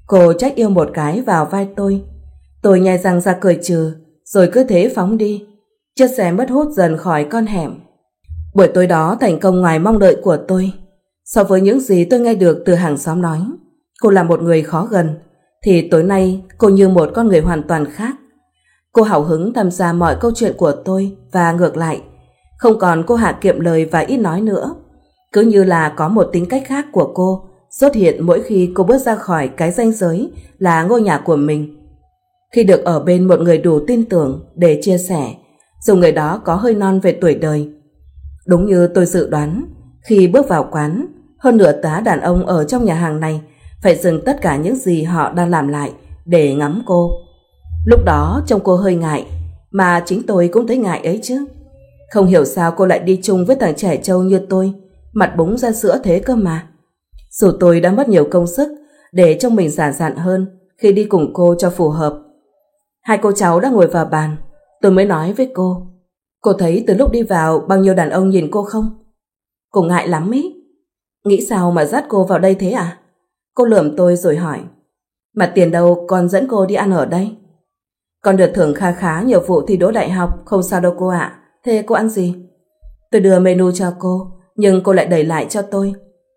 Cô trách yêu một cái vào vai tôi. Tôi nhai răng ra cười trừ, rồi cứ thế phóng đi. Chiếc xe mất hút dần khỏi con hẻm. Buổi tối đó thành công ngoài mong đợi của tôi. So với những gì tôi nghe được từ hàng xóm nói, cô là một người khó gần, thì tối nay cô như một con người hoàn toàn khác. Cô hào hứng tham gia mọi câu chuyện của tôi và ngược lại. Không còn cô Hạ kiệm lời và ít nói nữa. Cứ như là có một tính cách khác của cô xuất hiện mỗi khi cô bước ra khỏi cái ranh giới là ngôi nhà của mình. Khi được ở bên một người đủ tin tưởng để chia sẻ, dù người đó có hơi non về tuổi đời. Đúng như tôi dự đoán, khi bước vào quán, hơn nửa tá đàn ông ở trong nhà hàng này phải dừng tất cả những gì họ đang làm lại để ngắm cô. Lúc đó trông cô hơi ngại, mà chính tôi cũng thấy ngại ấy chứ. Không hiểu sao cô lại đi chung với thằng trẻ trâu như tôi, mặt búng ra sữa thế cơ mà. Dù tôi đã mất nhiều công sức để trông mình giản dặn hơn khi đi cùng cô cho phù hợp. Hai cô cháu đã ngồi vào bàn, tôi mới nói với cô. Cô thấy từ lúc đi vào bao nhiêu đàn ông nhìn cô không? Cô ngại lắm ý. Nghĩ sao mà dắt cô vào đây thế à? Cô lườm tôi rồi hỏi. Mà tiền đâu con dẫn cô đi ăn ở đây? Con được thưởng kha khá nhiều vụ thi đỗ đại học, không sao đâu cô ạ. Thế cô ăn gì? Tôi đưa menu cho cô, nhưng cô lại đẩy lại cho tôi.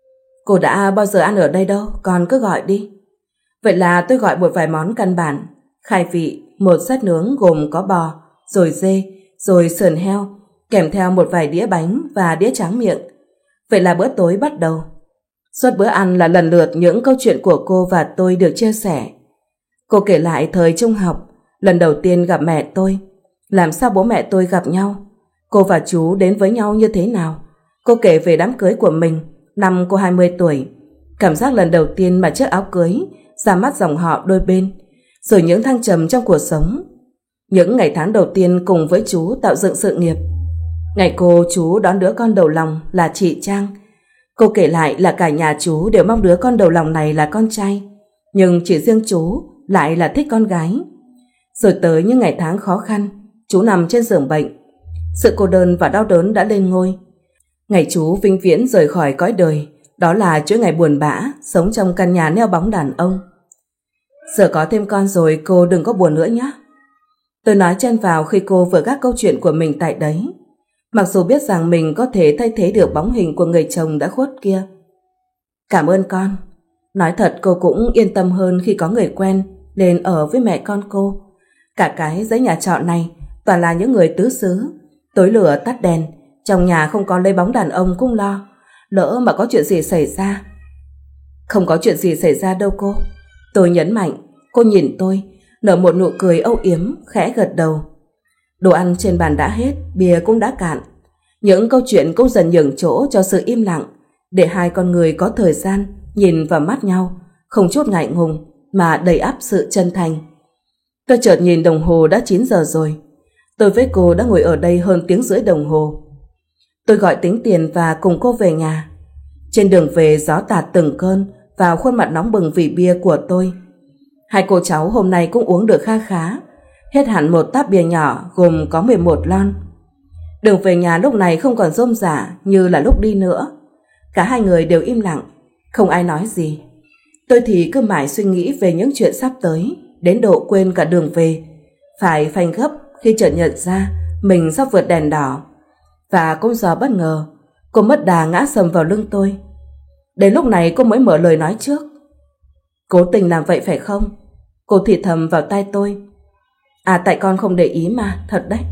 Cô đã bao giờ ăn ở đây đâu, con cứ gọi đi. Vậy là tôi gọi một vài món căn bản. Khai vị, một set nướng gồm có bò, rồi dê, rồi sườn heo, kèm theo một vài đĩa bánh và đĩa tráng miệng. Vậy là bữa tối bắt đầu. Suốt bữa ăn là lần lượt những câu chuyện của cô và tôi được chia sẻ. Cô kể lại thời trung học, lần đầu tiên gặp mẹ tôi, làm sao bố mẹ tôi gặp nhau, cô và chú đến với nhau như thế nào. Cô kể về đám cưới của mình, năm cô hai mươi tuổi, cảm giác lần đầu tiên mặc chiếc áo cưới, ra mắt dòng họ đôi bên, rồi những thăng trầm trong cuộc sống. Những ngày tháng đầu tiên cùng với chú tạo dựng sự nghiệp. Ngày cô chú đón đứa con đầu lòng là chị Trang. Cô kể lại là cả nhà chú đều mong đứa con đầu lòng này là con trai, nhưng chỉ riêng chú lại là thích con gái. Rồi tới những ngày tháng khó khăn, chú nằm trên giường bệnh. Sự cô đơn và đau đớn đã lên ngôi. Ngày chú vĩnh viễn rời khỏi cõi đời, đó là chuỗi ngày buồn bã, sống trong căn nhà neo bóng đàn ông. Giờ có thêm con rồi, cô đừng có buồn nữa nhé. Tôi nói chen vào khi cô vừa gác câu chuyện của mình tại đấy, mặc dù biết rằng mình có thể thay thế được bóng hình của người chồng đã khuất kia. Cảm ơn con. Nói thật cô cũng yên tâm hơn khi có người quen nên ở với mẹ con cô. Cả cái dãy nhà trọ này toàn là những người tứ xứ, tối lửa tắt đèn, trong nhà không có lấy bóng đàn ông cũng lo, lỡ mà có chuyện gì xảy ra. Không có chuyện gì xảy ra đâu cô. Tôi nhấn mạnh. Cô nhìn tôi, nở một nụ cười âu yếm, khẽ gật đầu. Đồ ăn trên bàn đã hết, bia cũng đã cạn. Những câu chuyện cũng dần nhường chỗ cho sự im lặng, để hai con người có thời gian nhìn vào mắt nhau, không chút ngại ngùng mà đầy ắp sự chân thành. Tôi chợt nhìn đồng hồ đã chín giờ rồi. Tôi với cô đã ngồi ở đây hơn tiếng rưỡi đồng hồ. Tôi gọi tính tiền và cùng cô về nhà. Trên đường về gió tạt từng cơn vào khuôn mặt nóng bừng vì bia của tôi. Hai cô cháu hôm nay cũng uống được kha khá, hết hẳn một táp bia nhỏ gồm có mười một lon. Đường về nhà lúc này không còn rôm rả như là lúc đi nữa. Cả hai người đều im lặng, không ai nói gì. Tôi thì cứ mãi suy nghĩ về những chuyện sắp tới, đến độ quên cả đường về. Phải phanh gấp khi chợt nhận ra mình sắp vượt đèn đỏ. Và cũng do bất ngờ, cô mất đà ngã sầm vào lưng tôi. Đến lúc này cô mới mở lời nói trước. Cố tình làm vậy phải không? Cô thì thầm vào tai tôi. À tại con không để ý mà, thật đấy.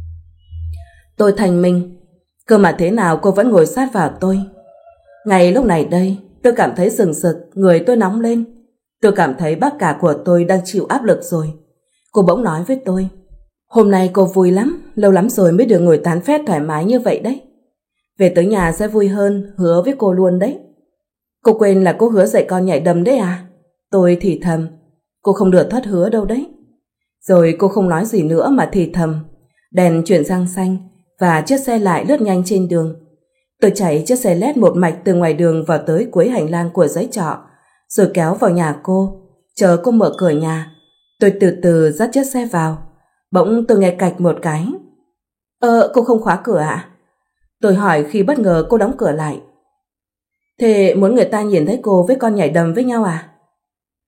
Tôi thành minh. Cơ mà thế nào cô vẫn ngồi sát vào tôi. Ngay lúc này đây, tôi cảm thấy rừng rực, người tôi nóng lên. Tôi cảm thấy bác cả của tôi đang chịu áp lực rồi. Cô bỗng nói với tôi. Hôm nay cô vui lắm, lâu lắm rồi mới được ngồi tán phét thoải mái như vậy đấy. Về tới nhà sẽ vui hơn, hứa với cô luôn đấy. Cô quên là cô hứa dạy con nhảy đầm đấy à? Tôi thì thầm. Cô không được thất hứa đâu đấy. Rồi cô không nói gì nữa mà thì thầm. Đèn chuyển sang xanh và chiếc xe lại lướt nhanh trên đường. Tôi chạy chiếc xe lét một mạch từ ngoài đường vào tới cuối hành lang của dãy trọ, rồi kéo vào nhà cô, chờ cô mở cửa nhà. Tôi từ từ dắt chiếc xe vào. Bỗng tôi nghe cạch một cái. Ờ, cô không khóa cửa ạ? Tôi hỏi khi bất ngờ cô đóng cửa lại. Thế muốn người ta nhìn thấy cô với con nhảy đầm với nhau à?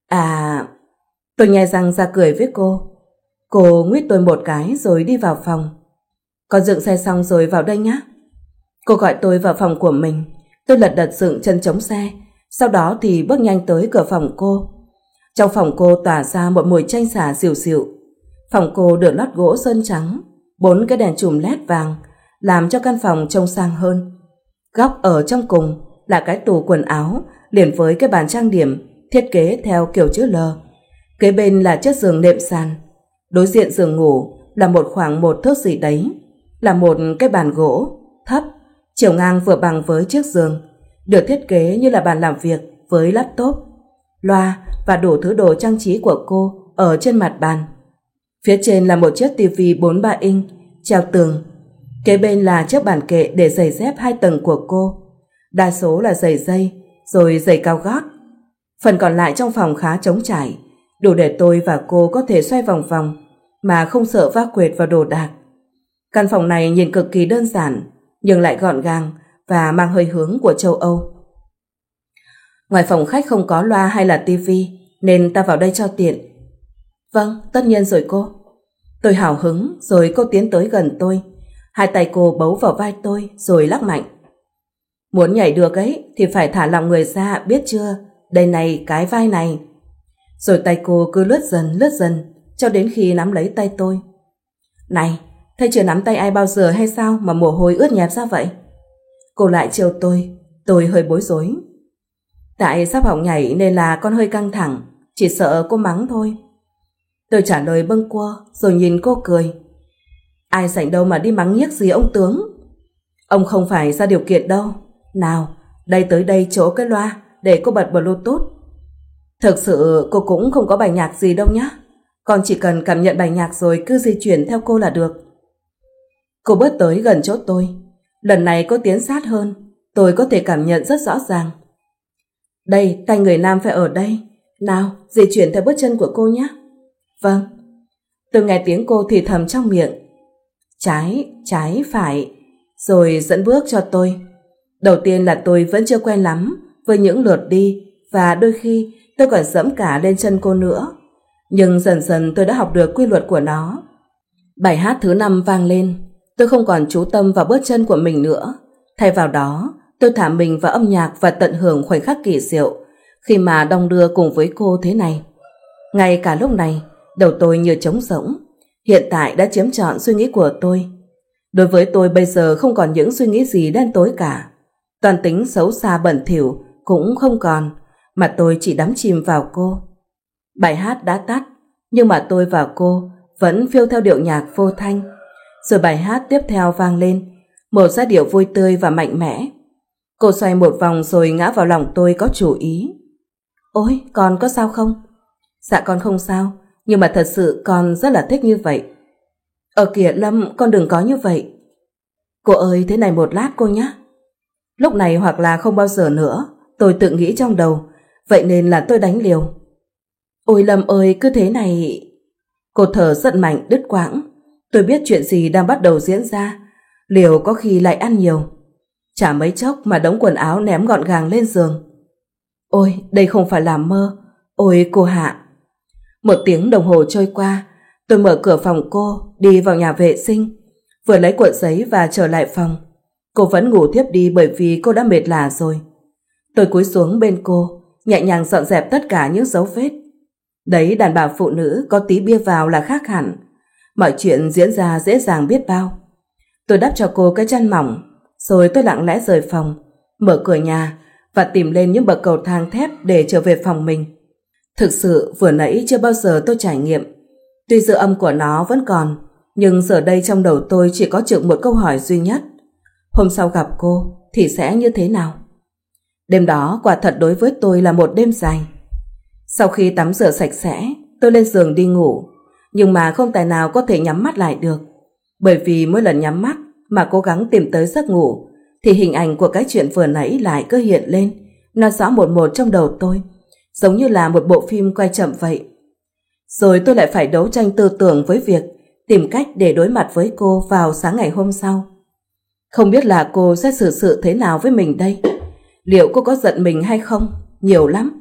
À... Tôi nhè răng ra cười với cô. Cô nguyết tôi một cái rồi đi vào phòng. Con dựng xe xong rồi vào đây nhé. Cô gọi tôi vào phòng của mình. Tôi lật đật dựng chân chống xe, sau đó thì bước nhanh tới cửa phòng cô. Trong phòng cô tỏa ra một mùi chanh xả dịu dịu. Phòng cô được lót gỗ sơn trắng, bốn cái đèn chùm led vàng làm cho căn phòng trông sang hơn. Góc ở trong cùng là cái tủ quần áo liền với cái bàn trang điểm thiết kế theo kiểu chữ L. Kế bên là chiếc giường nệm sàn. Đối diện giường ngủ là một khoảng một thước gì đấy, là một cái bàn gỗ thấp, chiều ngang vừa bằng với chiếc giường, được thiết kế như là bàn làm việc với laptop, loa và đủ thứ đồ trang trí của cô ở trên mặt bàn. Phía trên là một chiếc tivi bốn mươi ba inch treo tường. Kế bên là chiếc bàn kệ để giày dép hai tầng của cô, đa số là giày dây rồi giày cao gót. Phần còn lại trong phòng khá trống trải, đủ để tôi và cô có thể xoay vòng vòng mà không sợ va quệt vào đồ đạc. Căn phòng này nhìn cực kỳ đơn giản nhưng lại gọn gàng và mang hơi hướng của châu Âu. Ngoài phòng khách không có loa hay là tivi nên ta vào đây cho tiện. Vâng, tất nhiên rồi cô. Tôi hào hứng rồi cô tiến tới gần tôi. Hai tay cô bấu vào vai tôi rồi lắc mạnh. Muốn nhảy được ấy thì phải thả lỏng người ra, biết chưa? Đây này, cái vai này. Rồi tay cô cứ lướt dần lướt dần cho đến khi nắm lấy tay tôi. Này, thầy chưa nắm tay ai bao giờ hay sao mà mồ hôi ướt nhẹp ra vậy? Cô lại trêu tôi. Tôi hơi bối rối. Tại sắp học nhảy nên là con hơi căng thẳng, chỉ sợ cô mắng thôi. Tôi trả lời bâng quơ rồi nhìn cô cười. Ai rảnh đâu mà đi mắng nhiếc gì ông tướng. Ông không phải ra điều kiện đâu. Nào, đây tới đây chỗ cái loa để cô bật Bluetooth. Thực sự cô cũng không có bài nhạc gì đâu nhá. Con chỉ cần cảm nhận bài nhạc rồi cứ di chuyển theo cô là được. Cô bước tới gần chỗ tôi. Lần này cô tiến sát hơn, tôi có thể cảm nhận rất rõ ràng. Đây, tay người nam phải ở đây. Nào, di chuyển theo bước chân của cô nhé. Vâng. Tôi nghe tiếng cô thì thầm trong miệng. Trái, trái, phải. Rồi dẫn bước cho tôi. Đầu tiên là tôi vẫn chưa quen lắm với những lượt đi, và đôi khi tôi còn dẫm cả lên chân cô nữa. Nhưng dần dần tôi đã học được quy luật của nó. Bài hát thứ năm vang lên. Tôi không còn chú tâm vào bước chân của mình nữa. Thay vào đó, tôi thả mình vào âm nhạc và tận hưởng khoảnh khắc kỳ diệu khi mà đong đưa cùng với cô thế này. Ngay cả lúc này, đầu tôi như trống rỗng. Hiện tại đã chiếm trọn suy nghĩ của tôi. Đối với tôi bây giờ không còn những suy nghĩ gì đen tối cả. Toàn tính xấu xa bẩn thỉu cũng không còn, mà tôi chỉ đắm chìm vào cô. Bài hát đã tắt, nhưng mà tôi và cô vẫn phiêu theo điệu nhạc vô thanh. Rồi bài hát tiếp theo vang lên, một giai điệu vui tươi và mạnh mẽ. Cô xoay một vòng rồi ngã vào lòng tôi có chủ ý. Ôi, con có sao không? Dạ con không sao, nhưng mà thật sự con rất là thích như vậy. Ở kìa Lâm, con đừng có như vậy. Cô ơi, thế này một lát cô nhé. Lúc này hoặc là không bao giờ nữa, tôi tự nghĩ trong đầu, vậy nên là tôi đánh liều. Ôi Lâm ơi, cứ thế này... Cô thở rất mạnh, đứt quãng. Tôi biết chuyện gì đang bắt đầu diễn ra, liều có khi lại ăn nhiều. Chả mấy chốc mà đống quần áo ném gọn gàng lên giường. Ôi, đây không phải là mơ. Ôi cô Hạ. Một tiếng đồng hồ trôi qua, tôi mở cửa phòng cô, đi vào nhà vệ sinh, vừa lấy cuộn giấy và trở lại phòng. Cô vẫn ngủ thiếp đi bởi vì cô đã mệt lả rồi. Tôi cúi xuống bên cô, nhẹ nhàng dọn dẹp tất cả những dấu vết. Đấy, đàn bà phụ nữ có tí bia vào là khác hẳn. Mọi chuyện diễn ra dễ dàng biết bao. Tôi đắp cho cô cái chăn mỏng, rồi tôi lặng lẽ rời phòng, mở cửa nhà và tìm lên những bậc cầu thang thép để trở về phòng mình. Thực sự vừa nãy chưa bao giờ tôi trải nghiệm. Tuy dư âm của nó vẫn còn, nhưng giờ đây trong đầu tôi chỉ có chừng một câu hỏi duy nhất. Hôm sau gặp cô thì sẽ như thế nào? Đêm đó quả thật đối với tôi là một đêm dài. Sau khi tắm rửa sạch sẽ, tôi lên giường đi ngủ, nhưng mà không tài nào có thể nhắm mắt lại được. Bởi vì mỗi lần nhắm mắt mà cố gắng tìm tới giấc ngủ thì hình ảnh của cái chuyện vừa nãy lại cứ hiện lên, nó rõ một một trong đầu tôi, giống như là một bộ phim quay chậm vậy. Rồi tôi lại phải đấu tranh tư tưởng với việc tìm cách để đối mặt với cô vào sáng ngày hôm sau. Không biết là cô sẽ xử sự thế nào với mình đây? Liệu cô có giận mình hay không? Nhiều lắm.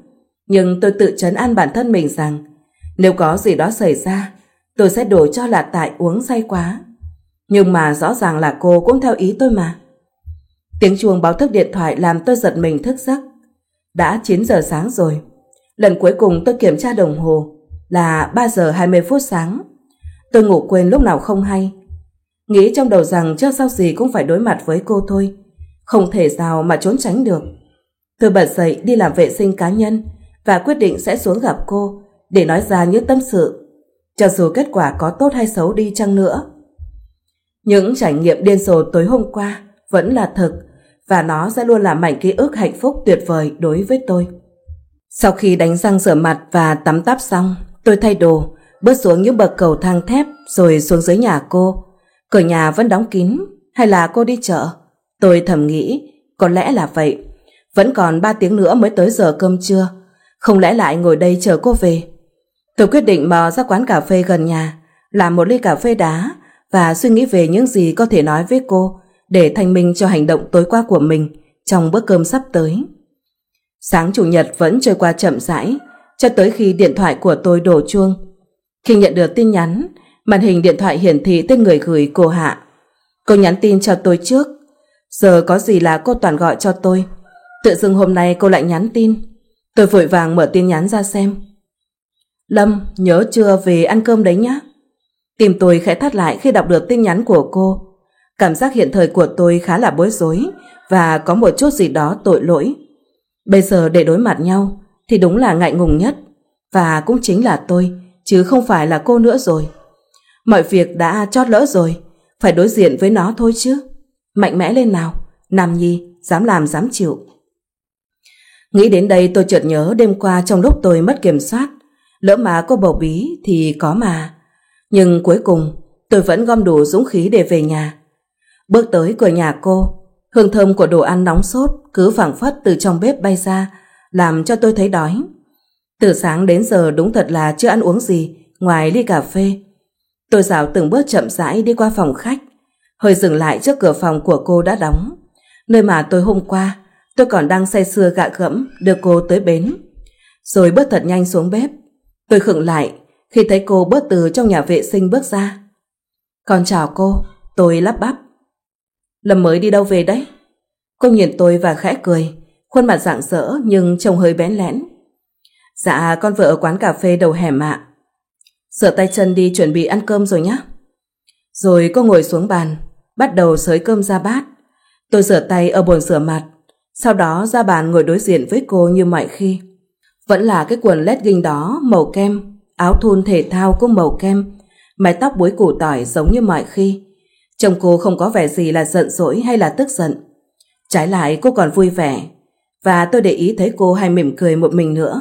Nhưng tôi tự trấn an bản thân mình rằng nếu có gì đó xảy ra, tôi sẽ đổ cho là tại uống say quá. Nhưng mà rõ ràng là cô cũng theo ý tôi mà. Tiếng chuông báo thức điện thoại làm tôi giật mình thức giấc. Đã chín giờ sáng rồi. Lần cuối cùng tôi kiểm tra đồng hồ là ba giờ hai mươi phút sáng. Tôi ngủ quên lúc nào không hay. Nghĩ trong đầu rằng trước sau gì cũng phải đối mặt với cô thôi, không thể sao mà trốn tránh được. Tôi bật dậy đi làm vệ sinh cá nhân và quyết định sẽ xuống gặp cô để nói ra những tâm sự, cho dù kết quả có tốt hay xấu đi chăng nữa. Những trải nghiệm điên rồ tối hôm qua vẫn là thực, và nó sẽ luôn là mảnh ký ức hạnh phúc tuyệt vời đối với tôi. Sau khi đánh răng rửa mặt và tắm táp xong, tôi thay đồ, bước xuống những bậc cầu thang thép rồi xuống dưới nhà cô. Cửa nhà vẫn đóng kín, hay là cô đi chợ? Tôi thầm nghĩ, có lẽ là vậy. Vẫn còn ba tiếng nữa mới tới giờ cơm trưa, không lẽ lại ngồi đây chờ cô về? Tôi quyết định mò ra quán cà phê gần nhà, làm một ly cà phê đá và suy nghĩ về những gì có thể nói với cô để thanh minh cho hành động tối qua của mình trong bữa cơm sắp tới. Sáng chủ nhật vẫn trôi qua chậm rãi, cho tới khi điện thoại của tôi đổ chuông. Khi nhận được tin nhắn, màn hình điện thoại hiển thị tên người gửi cô Hạ. Cô nhắn tin cho tôi trước. Giờ có gì là cô toàn gọi cho tôi. Tự dưng hôm nay cô lại nhắn tin. Tôi vội vàng mở tin nhắn ra xem. Lâm, nhớ chưa về ăn cơm đấy nhá. Tim tôi khẽ thắt lại khi đọc được tin nhắn của cô. Cảm giác hiện thời của tôi khá là bối rối và có một chút gì đó tội lỗi. Bây giờ để đối mặt nhau thì đúng là ngại ngùng nhất, và cũng chính là tôi, chứ không phải là cô nữa rồi. Mọi việc đã chót lỡ rồi, phải đối diện với nó thôi chứ. Mạnh mẽ lên nào, Nam Nhi, dám làm dám chịu. Nghĩ đến đây tôi chợt nhớ đêm qua trong lúc tôi mất kiểm soát, lỡ mà cô bầu bí thì có mà. Nhưng cuối cùng tôi vẫn gom đủ dũng khí để về nhà. Bước tới cửa nhà cô, hương thơm của đồ ăn nóng sốt cứ phảng phất từ trong bếp bay ra, làm cho tôi thấy đói. Từ sáng đến giờ đúng thật là chưa ăn uống gì ngoài ly cà phê. Tôi dạo từng bước chậm rãi đi qua phòng khách, hơi dừng lại trước cửa phòng của cô đã đóng, nơi mà tôi hôm qua tôi còn đang say sưa gạ gẫm đưa cô tới bến. Rồi bước thật nhanh xuống bếp. Tôi khựng lại khi thấy cô bước từ trong nhà vệ sinh bước ra. Con chào cô, tôi lắp bắp. Lâm mới đi đâu về đấy? Cô nhìn tôi và khẽ cười, khuôn mặt rạng rỡ nhưng trông hơi bẽn lẽn. Dạ, con vừa ở quán cà phê đầu hẻm ạ. Rửa tay chân đi chuẩn bị ăn cơm rồi nhé. Rồi cô ngồi xuống bàn, bắt đầu xới cơm ra bát. Tôi rửa tay ở bồn rửa mặt, sau đó ra bàn ngồi đối diện với cô như mọi khi. Vẫn là cái quần legging đó màu kem, áo thun thể thao cũng màu kem, mái tóc búi củ tỏi giống như mọi khi. Trông cô không có vẻ gì là giận dỗi hay là tức giận. Trái lại cô còn vui vẻ, và tôi để ý thấy cô hay mỉm cười một mình nữa.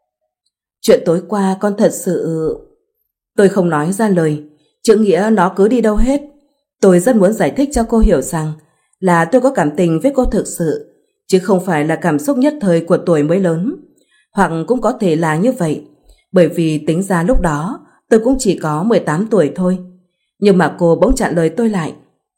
Chuyện tối qua con thật sự... Tôi không nói ra lời, chữ nghĩa nó cứ đi đâu hết. Tôi rất muốn giải thích cho cô hiểu rằng là tôi có cảm tình với cô thực sự, chứ không phải là cảm xúc nhất thời của tuổi mới lớn. Hoặc cũng có thể là như vậy, bởi vì tính ra lúc đó tôi cũng chỉ có mười tám tuổi thôi. Nhưng mà cô bỗng chặn lời tôi lại.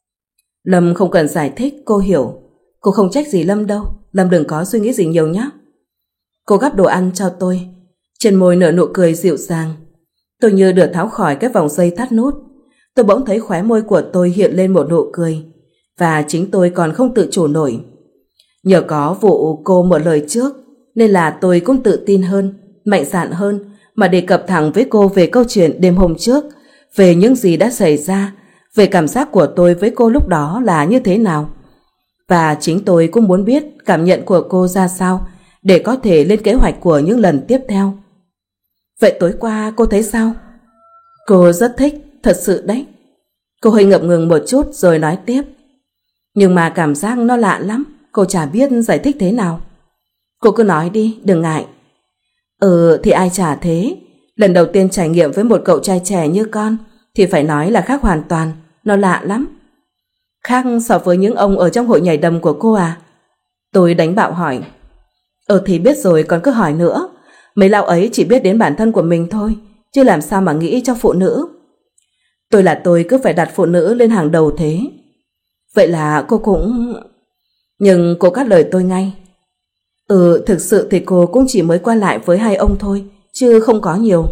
Lâm không cần giải thích, cô hiểu. Cô không trách gì Lâm đâu, Lâm đừng có suy nghĩ gì nhiều nhé. Cô gắp đồ ăn cho tôi, trên môi nở nụ cười dịu dàng. Tôi như được tháo khỏi cái vòng dây thắt nút. Tôi bỗng thấy khóe môi của tôi hiện lên một nụ cười, và chính tôi còn không tự chủ nổi. Nhờ có vụ cô mở lời trước nên là tôi cũng tự tin hơn, mạnh dạn hơn mà đề cập thẳng với cô về câu chuyện đêm hôm trước, về những gì đã xảy ra, về cảm giác của tôi với cô lúc đó là như thế nào. Và chính tôi cũng muốn biết cảm nhận của cô ra sao để có thể lên kế hoạch của những lần tiếp theo. Vậy tối qua cô thấy sao? Cô rất thích, thật sự đấy. Cô hơi ngập ngừng một chút rồi nói tiếp. Nhưng mà cảm giác nó lạ lắm, cô chả biết giải thích thế nào. Cô cứ nói đi, đừng ngại. Ừ thì ai chả thế. Lần đầu tiên trải nghiệm với một cậu trai trẻ như con thì phải nói là khác hoàn toàn, nó lạ lắm. Khác so với những ông ở trong hội nhảy đầm của cô à? Tôi đánh bạo hỏi. Ừ thì biết rồi còn cứ hỏi nữa. Mấy lão ấy chỉ biết đến bản thân của mình thôi, chứ làm sao mà nghĩ cho phụ nữ. Tôi là tôi cứ phải đặt phụ nữ lên hàng đầu thế. Vậy là cô cũng... Nhưng cô cắt lời tôi ngay. Ừ, thực sự thì cô cũng chỉ mới qua lại với hai ông thôi, chứ không có nhiều.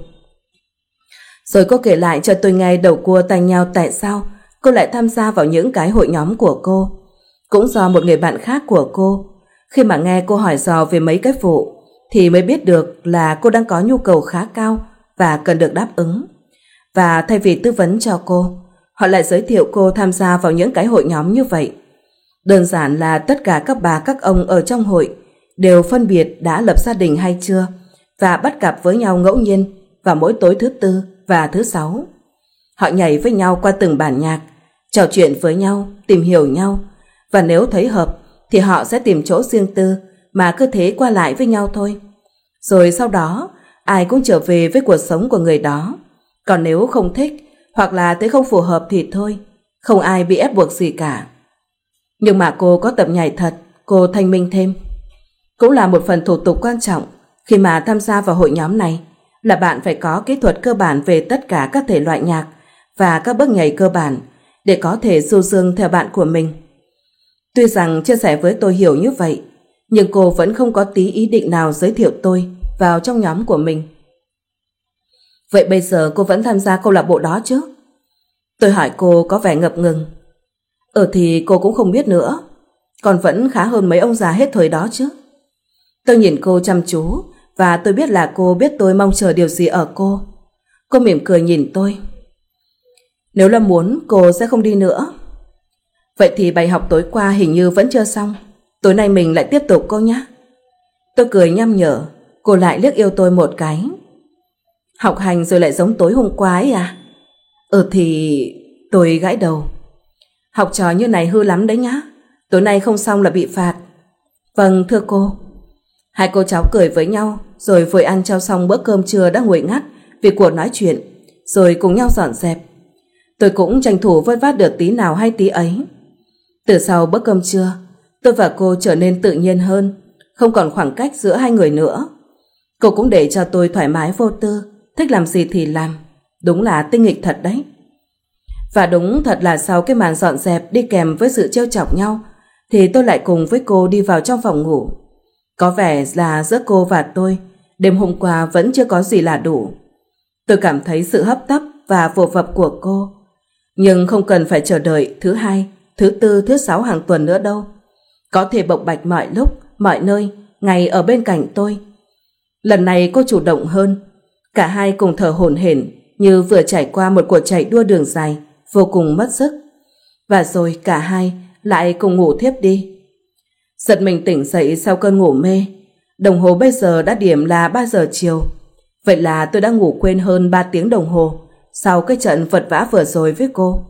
Rồi cô kể lại cho tôi nghe đầu cua tai nheo tại sao cô lại tham gia vào những cái hội nhóm của cô. Cũng do một người bạn khác của cô. Khi mà nghe cô hỏi dò về mấy cái vụ thì mới biết được là cô đang có nhu cầu khá cao và cần được đáp ứng. Và thay vì tư vấn cho cô, họ lại giới thiệu cô tham gia vào những cái hội nhóm như vậy. Đơn giản là tất cả các bà các ông ở trong hội đều phân biệt đã lập gia đình hay chưa và bắt cặp với nhau ngẫu nhiên vào mỗi tối thứ tư và thứ sáu. Họ nhảy với nhau qua từng bản nhạc, trò chuyện với nhau, tìm hiểu nhau, và nếu thấy hợp thì họ sẽ tìm chỗ riêng tư mà cứ thế qua lại với nhau thôi. Rồi sau đó ai cũng trở về với cuộc sống của người đó. Còn nếu không thích hoặc là thấy không phù hợp thì thôi, không ai bị ép buộc gì cả. Nhưng mà cô có tập nhảy thật, cô thanh minh thêm. Cũng là một phần thủ tục quan trọng khi mà tham gia vào hội nhóm này là bạn phải có kỹ thuật cơ bản về tất cả các thể loại nhạc và các bước nhảy cơ bản để có thể du dương theo bạn của mình. Tuy rằng chia sẻ với tôi hiểu như vậy, nhưng cô vẫn không có tí ý định nào giới thiệu tôi vào trong nhóm của mình. Vậy bây giờ cô vẫn tham gia câu lạc bộ đó chứ? Tôi hỏi cô có vẻ ngập ngừng. Ừ thì cô cũng không biết nữa, còn vẫn khá hơn mấy ông già hết thời đó chứ. Tôi nhìn cô chăm chú và tôi biết là cô biết tôi mong chờ điều gì ở cô. Cô mỉm cười nhìn tôi. Nếu Lâm muốn cô sẽ không đi nữa. Vậy thì bài học tối qua hình như vẫn chưa xong, tối nay mình lại tiếp tục cô nhé. Tôi cười nhăm nhở. Cô lại liếc yêu tôi một cái. Học hành rồi lại giống tối hôm qua ấy à? Ừ thì... Tôi gãi đầu. Học trò như này hư lắm đấy nhá, tối nay không xong là bị phạt. Vâng thưa cô. Hai cô cháu cười với nhau rồi vội ăn cho xong bữa cơm trưa đã nguội ngắt vì cuộc nói chuyện, rồi cùng nhau dọn dẹp. Tôi cũng tranh thủ vớt vát được tí nào hay tí ấy. Từ sau bữa cơm trưa, tôi và cô trở nên tự nhiên hơn, không còn khoảng cách giữa hai người nữa. Cô cũng để cho tôi thoải mái vô tư, thích làm gì thì làm. Đúng là tinh nghịch thật đấy. Và đúng thật là sau cái màn dọn dẹp đi kèm với sự trêu chọc nhau, thì tôi lại cùng với cô đi vào trong phòng ngủ. Có vẻ là giữa cô và tôi đêm hôm qua vẫn chưa có gì là đủ. Tôi cảm thấy sự hấp tấp và vồ vập của cô, nhưng không cần phải chờ đợi thứ hai, thứ tư, thứ sáu hàng tuần nữa đâu. Có thể bộc bạch mọi lúc, mọi nơi, ngày ở bên cạnh tôi. Lần này cô chủ động hơn. Cả hai cùng thở hổn hển như vừa trải qua một cuộc chạy đua đường dài vô cùng mất sức. Và rồi cả hai lại cùng ngủ thiếp đi. Giật mình tỉnh dậy sau cơn ngủ mê. Đồng hồ bây giờ đã điểm là ba giờ chiều. Vậy là tôi đã ngủ quên hơn ba tiếng đồng hồ sau cái trận vật vã vừa rồi với cô.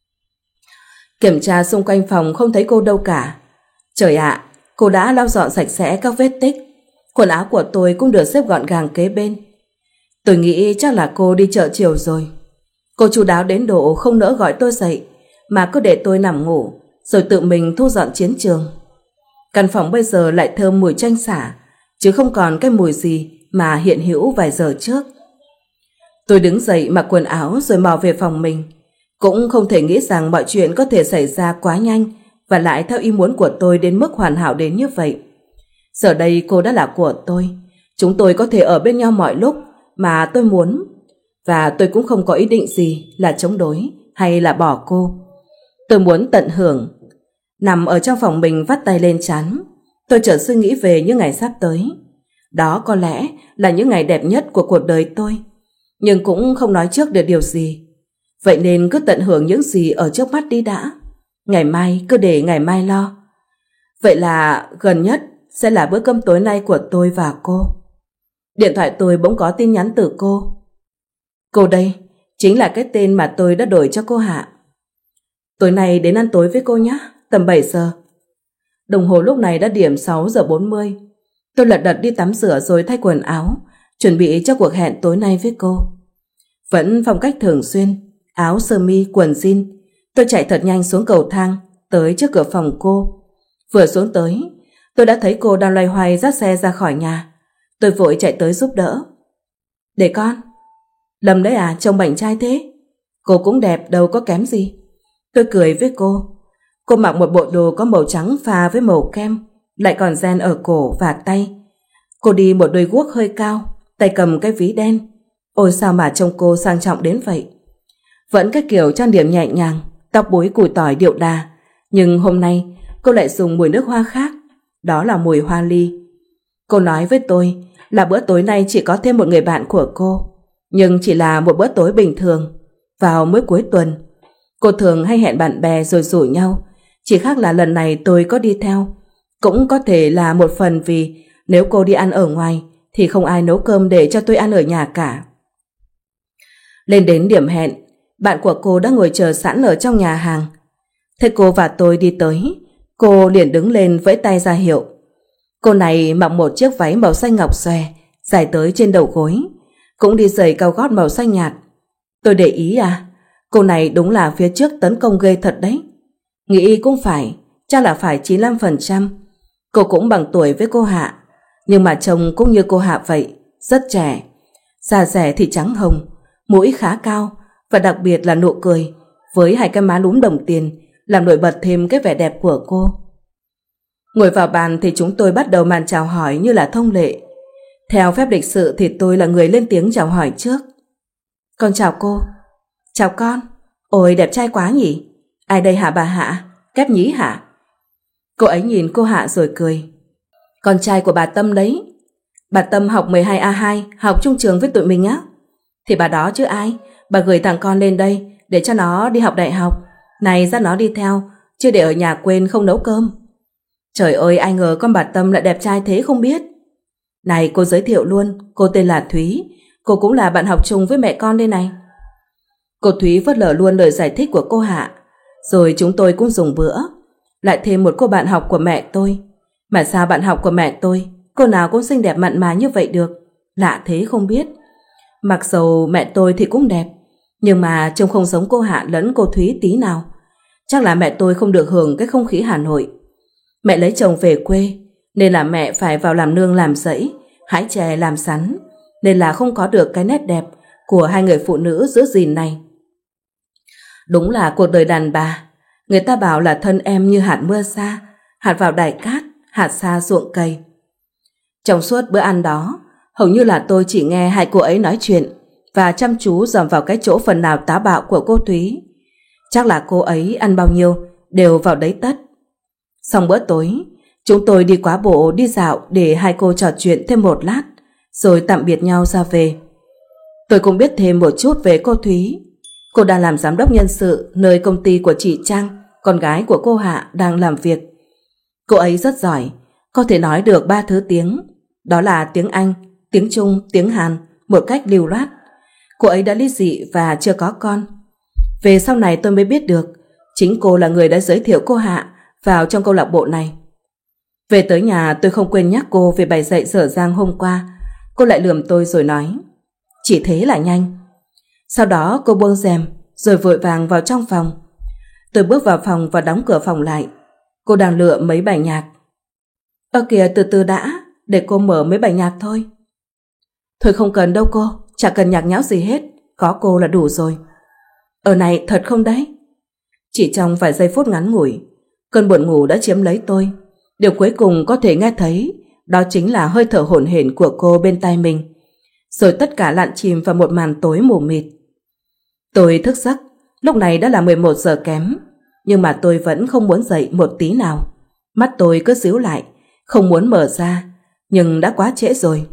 Kiểm tra xung quanh phòng không thấy cô đâu cả. Trời ạ, cô đã lau dọn sạch sẽ các vết tích. Quần áo của tôi cũng được xếp gọn gàng kế bên. Tôi nghĩ chắc là cô đi chợ chiều rồi. Cô chu đáo đến độ không nỡ gọi tôi dậy, mà cứ để tôi nằm ngủ rồi tự mình thu dọn chiến trường. Căn phòng bây giờ lại thơm mùi chanh sả, chứ không còn cái mùi gì mà hiện hữu vài giờ trước. Tôi đứng dậy mặc quần áo rồi mò về phòng mình. Cũng không thể nghĩ rằng mọi chuyện có thể xảy ra quá nhanh và lại theo ý muốn của tôi đến mức hoàn hảo đến như vậy. Giờ đây cô đã là của tôi. Chúng tôi có thể ở bên nhau mọi lúc mà tôi muốn. Và tôi cũng không có ý định gì là chống đối hay là bỏ cô. Tôi muốn tận hưởng. Nằm ở trong phòng mình vắt tay lên trán, tôi chợt suy nghĩ về những ngày sắp tới. Đó có lẽ là những ngày đẹp nhất của cuộc đời tôi, nhưng cũng không nói trước được điều gì. Vậy nên cứ tận hưởng những gì ở trước mắt đi đã. Ngày mai cứ để ngày mai lo. Vậy là gần nhất sẽ là bữa cơm tối nay của tôi và cô. Điện thoại tôi bỗng có tin nhắn từ cô. Cô đây, chính là cái tên mà tôi đã đổi cho cô Hạ. Tối nay đến ăn tối với cô nhé, tầm bảy giờ. Đồng hồ lúc này đã điểm sáu giờ bốn mươi. Tôi lật đật đi tắm rửa rồi thay quần áo, chuẩn bị cho cuộc hẹn tối nay với cô. Vẫn phong cách thường xuyên, áo sơ mi, quần jean. Tôi chạy thật nhanh xuống cầu thang, tới trước cửa phòng cô. Vừa xuống tới, tôi đã thấy cô đang loay hoay dắt xe ra khỏi nhà. Tôi vội chạy tới giúp đỡ. Để con. Lâm đấy à, trông bảnh trai thế. Cô cũng đẹp, đâu có kém gì. Tôi cười với cô. Cô mặc một bộ đồ có màu trắng pha với màu kem, lại còn ren ở cổ và tay. Cô đi một đôi guốc hơi cao, tay cầm cái ví đen. Ôi sao mà trông cô sang trọng đến vậy. Vẫn cái kiểu trang điểm nhẹ nhàng, tóc búi cùi tỏi điệu đà, nhưng hôm nay cô lại dùng mùi nước hoa khác, đó là mùi hoa ly. Cô nói với tôi là bữa tối nay chỉ có thêm một người bạn của cô, nhưng chỉ là một bữa tối bình thường. Vào mỗi cuối tuần, cô thường hay hẹn bạn bè rồi rủ nhau, chỉ khác là lần này tôi có đi theo. Cũng có thể là một phần vì nếu cô đi ăn ở ngoài thì không ai nấu cơm để cho tôi ăn ở nhà cả. Lên đến điểm hẹn, bạn của cô đã ngồi chờ sẵn ở trong nhà hàng. Thấy cô và tôi đi tới, cô liền đứng lên vẫy tay ra hiệu. Cô này mặc một chiếc váy màu xanh ngọc xòe, dài tới trên đầu gối, cũng đi giày cao gót màu xanh nhạt. Tôi để ý à, cô này đúng là phía trước tấn công ghê thật đấy. Nghĩ cũng phải, chắc là phải chín mươi lăm phần trăm. Cô cũng bằng tuổi với cô Hạ, nhưng mà trông cũng như cô Hạ vậy, rất trẻ. Da rẻ thì trắng hồng, mũi khá cao, và đặc biệt là nụ cười với hai cái má lúm đồng tiền làm nổi bật thêm cái vẻ đẹp của cô. Ngồi vào bàn thì chúng tôi bắt đầu màn chào hỏi như là thông lệ. Theo phép lịch sự thì tôi là người lên tiếng chào hỏi trước. Con chào cô. Chào con. Ôi đẹp trai quá nhỉ. Ai đây hả bà Hạ? Kép nhí hả? Cô ấy nhìn cô Hạ rồi cười. Con trai của bà Tâm đấy. Bà Tâm học mười hai A hai, học chung trường với tụi mình á. Thì bà đó chứ ai. Bà gửi thằng con lên đây để cho nó đi học đại học. Này dắt nó đi theo, chứ để ở nhà quên không nấu cơm. Trời ơi, ai ngờ con bà Tâm lại đẹp trai thế không biết. Này cô giới thiệu luôn, cô tên là Thúy. Cô cũng là bạn học chung với mẹ con đây này. Cô Thúy phớt lờ luôn lời giải thích của cô Hạ. Rồi chúng tôi cũng dùng bữa. Lại thêm một cô bạn học của mẹ tôi. Mà sao bạn học của mẹ tôi cô nào cũng xinh đẹp mặn mà như vậy được? Lạ thế không biết. Mặc dầu mẹ tôi thì cũng đẹp, nhưng mà trông không giống cô Hạ lẫn cô Thúy tí nào. Chắc là mẹ tôi không được hưởng cái không khí Hà Nội. Mẹ lấy chồng về quê, nên là mẹ phải vào làm nương làm rẫy, hái chè làm sắn, nên là không có được cái nét đẹp của hai người phụ nữ giữ gìn này. Đúng là cuộc đời đàn bà, người ta bảo là thân em như hạt mưa xa, hạt vào đài cát, hạt xa ruộng cây. Trong suốt bữa ăn đó, hầu như là tôi chỉ nghe hai cô ấy nói chuyện và chăm chú dòm vào cái chỗ phần nào táo bạo của cô Thúy. Chắc là cô ấy ăn bao nhiêu đều vào đấy tất. Xong bữa tối, chúng tôi đi quá bộ đi dạo để hai cô trò chuyện thêm một lát, rồi tạm biệt nhau ra về. Tôi cũng biết thêm một chút về cô Thúy. Cô đang làm giám đốc nhân sự nơi công ty của chị Trang, con gái của cô Hạ, đang làm việc. Cô ấy rất giỏi, có thể nói được ba thứ tiếng, đó là tiếng Anh, tiếng Trung, tiếng Hàn một cách lưu loát. Cô ấy đã ly dị và chưa có con. Về sau này tôi mới biết được chính cô là người đã giới thiệu cô Hạ vào trong câu lạc bộ này. Về tới nhà tôi không quên nhắc cô về bài dạy dở dang hôm qua. Cô lại lườm tôi rồi nói: chỉ thế là nhanh. Sau đó cô buông rèm rồi vội vàng vào trong phòng. Tôi bước vào phòng và đóng cửa phòng lại. Cô đang lựa mấy bài nhạc. Ơ kìa, từ từ đã, để cô mở mấy bài nhạc thôi. Thôi không cần đâu cô, chả cần nhạc nhẽo gì hết, có cô là đủ rồi. Ở này thật không đấy? Chỉ trong vài giây phút ngắn ngủi, cơn buồn ngủ đã chiếm lấy tôi. Điều cuối cùng có thể nghe thấy đó chính là hơi thở hổn hển của cô bên tai mình. Rồi tất cả lặn chìm vào một màn tối mù mịt. Tôi thức giấc, lúc này đã là mười một giờ kém, nhưng mà tôi vẫn không muốn dậy một tí nào. Mắt tôi cứ díu lại, không muốn mở ra, nhưng đã quá trễ rồi.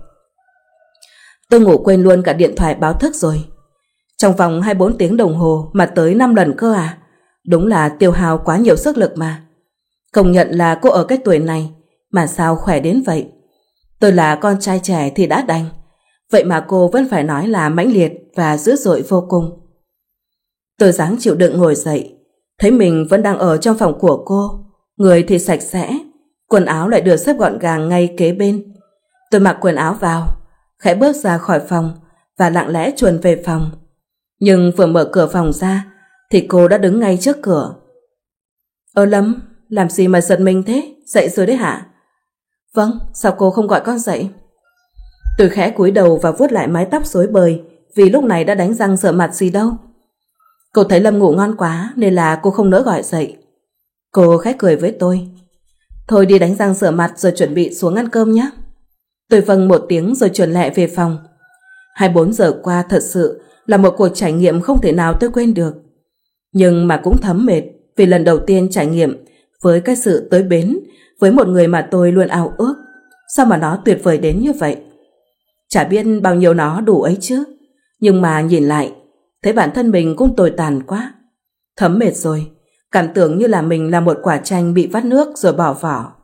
Tôi ngủ quên luôn cả điện thoại báo thức rồi. Trong vòng hai mươi bốn tiếng đồng hồ mà tới năm lần cơ à? Đúng là tiêu hao quá nhiều sức lực mà. Công nhận là cô ở cái tuổi này mà sao khỏe đến vậy. Tôi là con trai trẻ thì đã đành, vậy mà cô vẫn phải nói là mãnh liệt và dữ dội vô cùng. Tôi ráng chịu đựng ngồi dậy, thấy mình vẫn đang ở trong phòng của cô. Người thì sạch sẽ, quần áo lại được xếp gọn gàng ngay kế bên. Tôi mặc quần áo vào, khẽ bước ra khỏi phòng và lặng lẽ chuồn về phòng. Nhưng vừa mở cửa phòng ra thì cô đã đứng ngay trước cửa. Ơ Lâm, làm gì mà giật mình thế? Dậy rồi đấy hả? Vâng, sao cô không gọi con dậy? Tôi khẽ cúi đầu và vuốt lại mái tóc rối bời, vì lúc này đã đánh răng rửa mặt gì đâu. Cô thấy Lâm ngủ ngon quá nên là cô không nỡ gọi dậy. Cô khẽ cười với tôi. Thôi đi đánh răng rửa mặt rồi chuẩn bị xuống ăn cơm nhé. Tôi vâng một tiếng rồi chuẩn lẹ về phòng. hai mươi bốn giờ qua thật sự là một cuộc trải nghiệm không thể nào tôi quên được. Nhưng mà cũng thấm mệt vì lần đầu tiên trải nghiệm với cái sự tới bến với một người mà tôi luôn ao ước. Sao mà nó tuyệt vời đến như vậy? Chả biết bao nhiêu nó đủ ấy chứ. Nhưng mà nhìn lại, thấy bản thân mình cũng tồi tàn quá. Thấm mệt rồi, cảm tưởng như là mình là một quả chanh bị vắt nước rồi bỏ vỏ.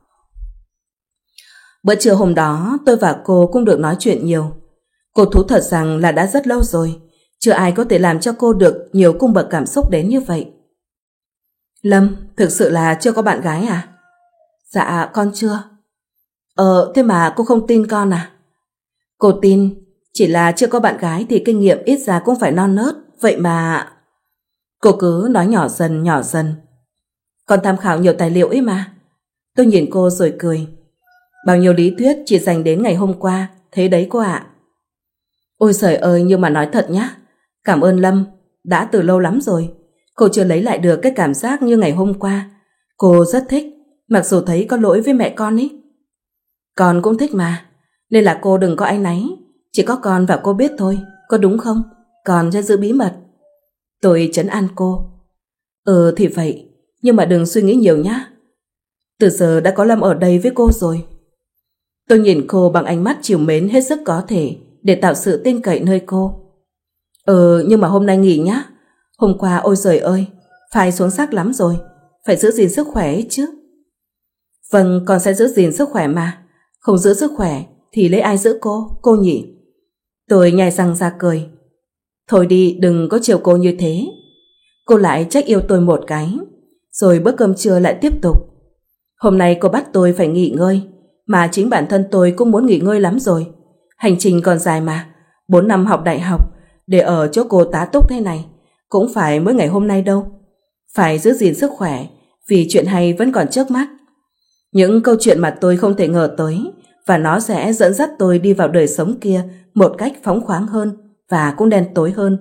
Bữa trưa hôm đó tôi và cô cũng được nói chuyện nhiều. Cô thú thật rằng là đã rất lâu rồi chưa ai có thể làm cho cô được nhiều cung bậc cảm xúc đến như vậy. Lâm, thực sự là chưa có bạn gái à? Dạ con chưa. Ờ thế mà cô không tin con à? Cô tin, chỉ là chưa có bạn gái thì kinh nghiệm ít ra cũng phải non nớt. Vậy mà... Cô cứ nói nhỏ dần nhỏ dần. Con tham khảo nhiều tài liệu ấy mà. Tôi nhìn cô rồi cười. Bao nhiêu lý thuyết chỉ dành đến ngày hôm qua. Thế đấy cô ạ. Ôi trời ơi, nhưng mà nói thật nhá, cảm ơn Lâm. Đã từ lâu lắm rồi cô chưa lấy lại được cái cảm giác như ngày hôm qua. Cô rất thích, mặc dù thấy có lỗi với mẹ con ý. Con cũng thích mà, nên là cô đừng có áy náy. Chỉ có con và cô biết thôi, có đúng không? Còn sẽ giữ bí mật. Tôi trấn an cô. Ừ thì vậy, nhưng mà đừng suy nghĩ nhiều nhá. Từ giờ đã có Lâm ở đây với cô rồi. Tôi nhìn cô bằng ánh mắt trìu mến hết sức có thể để tạo sự tin cậy nơi cô. Ừ nhưng mà hôm nay nghỉ nhá. Hôm qua ôi giời ơi, phải xuống sắc lắm rồi. Phải giữ gìn sức khỏe ấy chứ. Vâng, con sẽ giữ gìn sức khỏe mà. Không giữ sức khỏe thì lấy ai giữ cô, cô nhỉ? Tôi nhai răng ra cười. Thôi đi, đừng có chiều cô như thế. Cô lại trách yêu tôi một cái. Rồi bữa cơm trưa lại tiếp tục. Hôm nay cô bắt tôi phải nghỉ ngơi, mà chính bản thân tôi cũng muốn nghỉ ngơi lắm rồi. Hành trình còn dài mà. Bốn năm học đại học để ở chỗ cô tá túc thế này cũng phải mới ngày hôm nay đâu. Phải giữ gìn sức khỏe vì chuyện hay vẫn còn trước mắt. Những câu chuyện mà tôi không thể ngờ tới, và nó sẽ dẫn dắt tôi đi vào đời sống kia một cách phóng khoáng hơn và cũng đen tối hơn.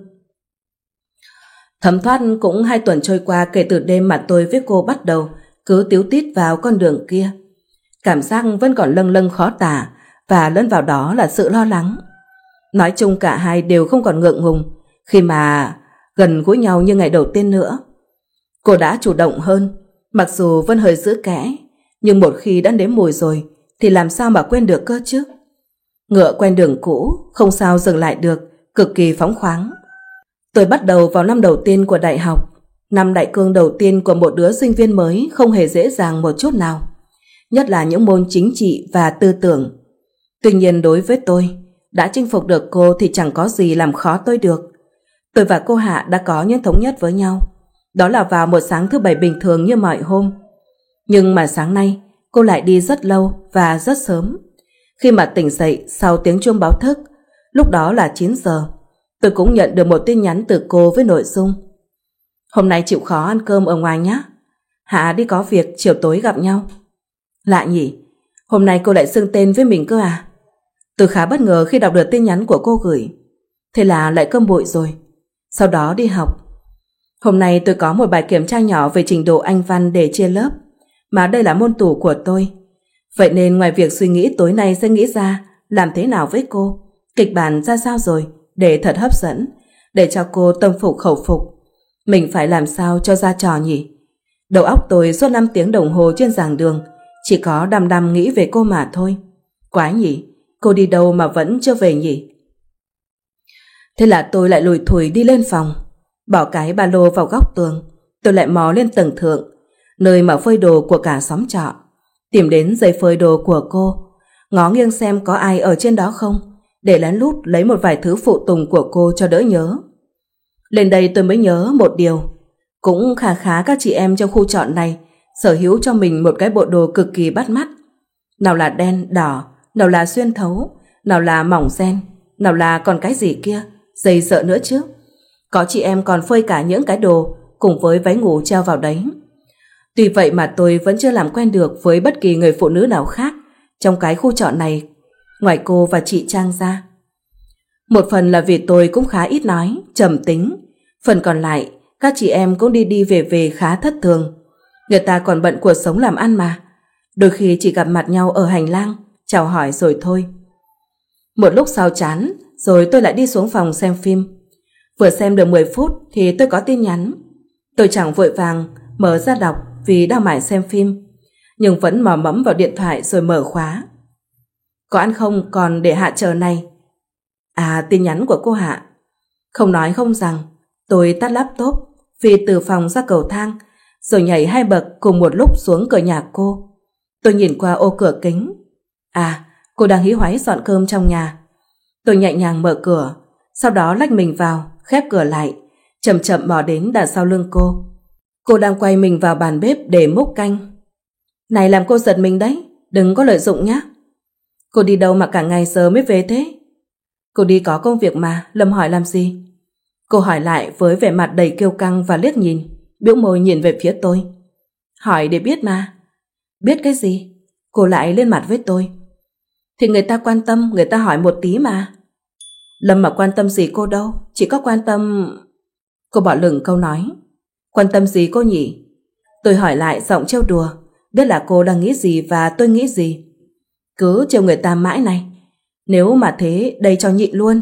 Thấm thoát cũng hai tuần trôi qua kể từ đêm mà tôi với cô bắt đầu cứ tíu tít vào con đường kia. Cảm giác vẫn còn lâng lâng khó tả, và lẫn vào đó là sự lo lắng. Nói chung cả hai đều không còn ngượng ngùng khi mà gần gũi nhau như ngày đầu tiên nữa. Cô đã chủ động hơn, mặc dù vẫn hơi giữ kẽ, nhưng một khi đã nếm mùi rồi thì làm sao mà quên được cơ chứ. Ngựa quen đường cũ, không sao dừng lại được, cực kỳ phóng khoáng. Tôi bắt đầu vào năm đầu tiên của đại học. Năm đại cương đầu tiên của một đứa sinh viên mới không hề dễ dàng một chút nào, nhất là những môn chính trị và tư tưởng. Tuy nhiên đối với tôi, đã chinh phục được cô thì chẳng có gì làm khó tôi được. Tôi và cô Hạ đã có những thống nhất với nhau, đó là vào một sáng thứ bảy bình thường như mọi hôm. Nhưng mà sáng nay cô lại đi rất lâu và rất sớm. Khi mà tỉnh dậy sau tiếng chuông báo thức, lúc đó là chín giờ, tôi cũng nhận được một tin nhắn từ cô với nội dung: hôm nay chịu khó ăn cơm ở ngoài nhé, Hạ đi có việc, chiều tối gặp nhau. Lạ nhỉ, hôm nay cô lại xưng tên với mình cơ à? Tôi khá bất ngờ khi đọc được tin nhắn của cô gửi. Thế là lại cơm bụi rồi. Sau đó đi học. Hôm nay tôi có một bài kiểm tra nhỏ về trình độ Anh văn để chia lớp, mà đây là môn tủ của tôi. Vậy nên ngoài việc suy nghĩ tối nay sẽ nghĩ ra làm thế nào với cô, kịch bản ra sao rồi để thật hấp dẫn, để cho cô tâm phục khẩu phục, mình phải làm sao cho ra trò nhỉ. Đầu óc tôi suốt năm tiếng đồng hồ trên giảng đường chỉ có đăm đăm nghĩ về cô mà thôi. Quái nhỉ, cô đi đâu mà vẫn chưa về nhỉ? Thế là tôi lại lủi thủi đi lên phòng, bỏ cái ba lô vào góc tường. Tôi lại mò lên tầng thượng, nơi mà phơi đồ của cả xóm trọ, tìm đến giấy phơi đồ của cô, ngó nghiêng xem có ai ở trên đó không, để lén lút lấy một vài thứ phụ tùng của cô cho đỡ nhớ. Lên đây tôi mới nhớ một điều, cũng khá khá các chị em trong khu trọ này sở hữu cho mình một cái bộ đồ cực kỳ bắt mắt. Nào là đen, đỏ, nào là xuyên thấu, nào là mỏng ren, nào là còn cái gì kia, dày dợ nữa chứ. Có chị em còn phơi cả những cái đồ cùng với váy ngủ treo vào đấy. Tuy vậy mà tôi vẫn chưa làm quen được với bất kỳ người phụ nữ nào khác trong cái khu trọ này, ngoài cô và chị Trang ra. Một phần là vì tôi cũng khá ít nói, trầm tính. Phần còn lại, các chị em cũng đi đi về về khá thất thường. Người ta còn bận cuộc sống làm ăn mà. Đôi khi chỉ gặp mặt nhau ở hành lang, chào hỏi rồi thôi. Một lúc sau chán, rồi tôi lại đi xuống phòng xem phim. Vừa xem được mười phút thì tôi có tin nhắn. Tôi chẳng vội vàng mở ra đọc vì đang mải xem phim, nhưng vẫn mò mẫm vào điện thoại rồi mở khóa. Có ăn không, còn để Hạ chờ này. À, tin nhắn của cô Hạ. Không nói không rằng, tôi tắt laptop, vì từ phòng ra cầu thang, rồi nhảy hai bậc cùng một lúc xuống cửa nhà cô. Tôi nhìn qua ô cửa kính. À, cô đang hí hoáy dọn cơm trong nhà. Tôi nhẹ nhàng mở cửa, sau đó lách mình vào, khép cửa lại, chậm chậm mò đến đặt sau lưng cô. Cô đang quay mình vào bàn bếp để múc canh. Này, làm cô giật mình đấy, đừng có lợi dụng nhé. Cô đi đâu mà cả ngày giờ mới về thế? Cô đi có công việc mà, Lâm hỏi làm gì? Cô hỏi lại với vẻ mặt đầy kiêu căng và liếc nhìn, bĩu môi nhìn về phía tôi. Hỏi để biết mà. Biết cái gì? Cô lại lên mặt với tôi. Thì người ta quan tâm, người ta hỏi một tí mà. Lâm mà quan tâm gì cô đâu, chỉ có quan tâm... Cô bỏ lửng câu nói. Quan tâm gì cô nhỉ? Tôi hỏi lại giọng trêu đùa, biết là cô đang nghĩ gì và tôi nghĩ gì. Cứ trêu người ta mãi này, nếu mà thế đây cho nhịn luôn.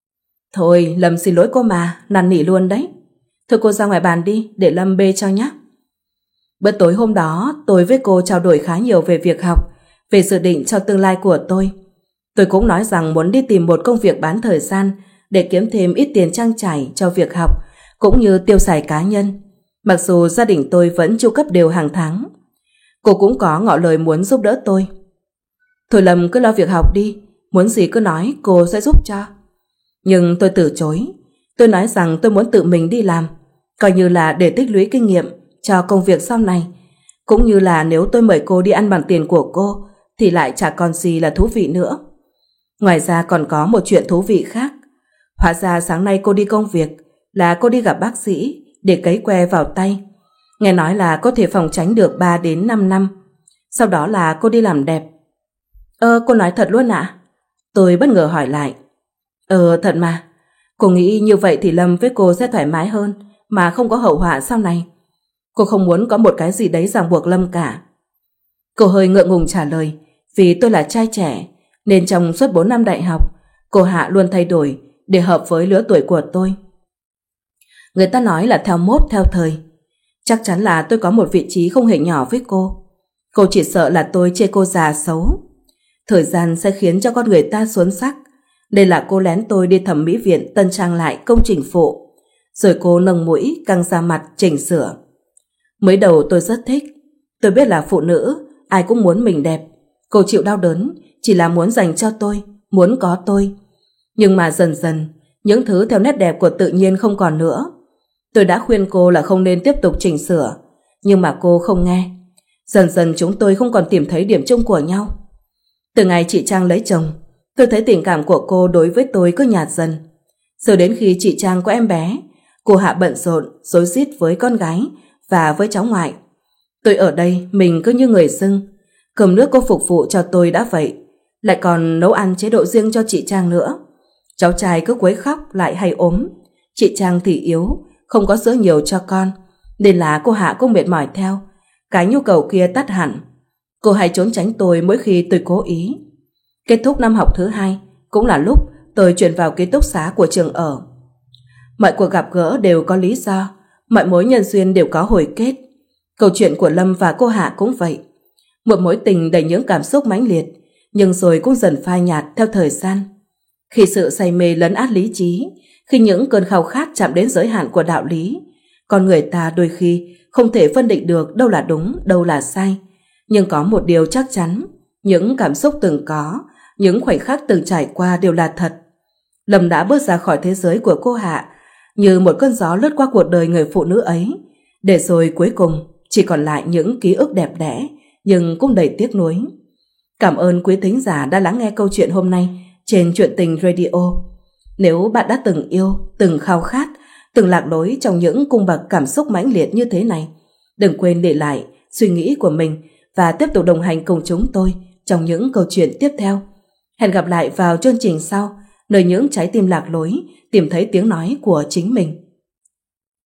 Thôi, Lâm xin lỗi cô mà, năn nỉ luôn đấy. Thôi cô ra ngoài bàn đi, để Lâm bê cho nhé. Bữa tối hôm đó, tôi với cô trao đổi khá nhiều về việc học, về dự định cho tương lai của tôi. Tôi cũng nói rằng muốn đi tìm một công việc bán thời gian để kiếm thêm ít tiền trang trải cho việc học, cũng như tiêu xài cá nhân, mặc dù gia đình tôi vẫn chu cấp đều hàng tháng. Cô cũng có ngỏ lời muốn giúp đỡ tôi. Thôi Lâm cứ lo việc học đi, muốn gì cứ nói, cô sẽ giúp cho. Nhưng tôi từ chối. Tôi nói rằng tôi muốn tự mình đi làm, coi như là để tích lũy kinh nghiệm cho công việc sau này, cũng như là nếu tôi mời cô đi ăn bằng tiền của cô thì lại chả còn gì là thú vị nữa. Ngoài ra còn có một chuyện thú vị khác. Hóa ra sáng nay cô đi công việc là cô đi gặp bác sĩ để cấy que vào tay. Nghe nói là có thể phòng tránh được ba đến năm năm. Sau đó là cô đi làm đẹp. Ơ, cô nói thật luôn ạ? Tôi bất ngờ hỏi lại. Ờ, thật mà. Cô nghĩ như vậy thì Lâm với cô sẽ thoải mái hơn, mà không có hậu họa sau này. Cô không muốn có một cái gì đấy ràng buộc Lâm cả. Cô hơi ngượng ngùng trả lời, vì tôi là trai trẻ, nên trong suốt bốn năm đại học, cô Hạ luôn thay đổi để hợp với lứa tuổi của tôi. Người ta nói là theo mốt theo thời. Chắc chắn là tôi có một vị trí không hề nhỏ với cô. Cô chỉ sợ là tôi chê cô già xấu. Thời gian sẽ khiến cho con người ta xuống sắc, nên là cô lén tôi đi thẩm mỹ viện tân trang lại công trình phụ. Rồi cô nâng mũi, căng ra mặt, chỉnh sửa. Mới đầu tôi rất thích. Tôi biết là phụ nữ, ai cũng muốn mình đẹp. Cô chịu đau đớn chỉ là muốn dành cho tôi, muốn có tôi. Nhưng mà dần dần, những thứ theo nét đẹp của tự nhiên không còn nữa. Tôi đã khuyên cô là không nên tiếp tục chỉnh sửa, nhưng mà cô không nghe. Dần dần chúng tôi không còn tìm thấy điểm chung của nhau. Từ ngày chị Trang lấy chồng, tôi thấy tình cảm của cô đối với tôi cứ nhạt dần. Rồi đến khi chị Trang có em bé, cô Hạ bận rộn, rối rít với con gái và với cháu ngoại. Tôi ở đây mình cứ như người dưng. Cơm nước cô phục vụ cho tôi đã vậy, lại còn nấu ăn chế độ riêng cho chị Trang nữa. Cháu trai cứ quấy khóc lại hay ốm. Chị Trang thì yếu, không có sữa nhiều cho con, nên là cô Hạ cũng mệt mỏi theo. Cái nhu cầu kia tắt hẳn. Cô hay trốn tránh tôi mỗi khi tôi cố ý. Kết thúc năm học thứ hai cũng là lúc tôi chuyển vào ký túc xá của trường ở. Mọi cuộc gặp gỡ đều có lý do, mọi mối nhân duyên đều có hồi kết. Câu chuyện của Lâm và cô Hạ cũng vậy. Một mối tình đầy những cảm xúc mãnh liệt, nhưng rồi cũng dần phai nhạt theo thời gian. Khi sự say mê lấn át lý trí, khi những cơn khao khát chạm đến giới hạn của đạo lý, con người ta đôi khi không thể phân định được đâu là đúng, đâu là sai. Nhưng có một điều chắc chắn, những cảm xúc từng có, những khoảnh khắc từng trải qua đều là thật. Lâm đã bước ra khỏi thế giới của cô Hạ, như một cơn gió lướt qua cuộc đời người phụ nữ ấy, để rồi cuối cùng chỉ còn lại những ký ức đẹp đẽ, nhưng cũng đầy tiếc nuối. Cảm ơn quý thính giả đã lắng nghe câu chuyện hôm nay trên Chuyện Tình Radio. Nếu bạn đã từng yêu, từng khao khát, từng lạc lối trong những cung bậc cảm xúc mãnh liệt như thế này, đừng quên để lại suy nghĩ của mình và tiếp tục đồng hành cùng chúng tôi trong những câu chuyện tiếp theo. Hẹn gặp lại vào chương trình sau, nơi những trái tim lạc lối tìm thấy tiếng nói của chính mình.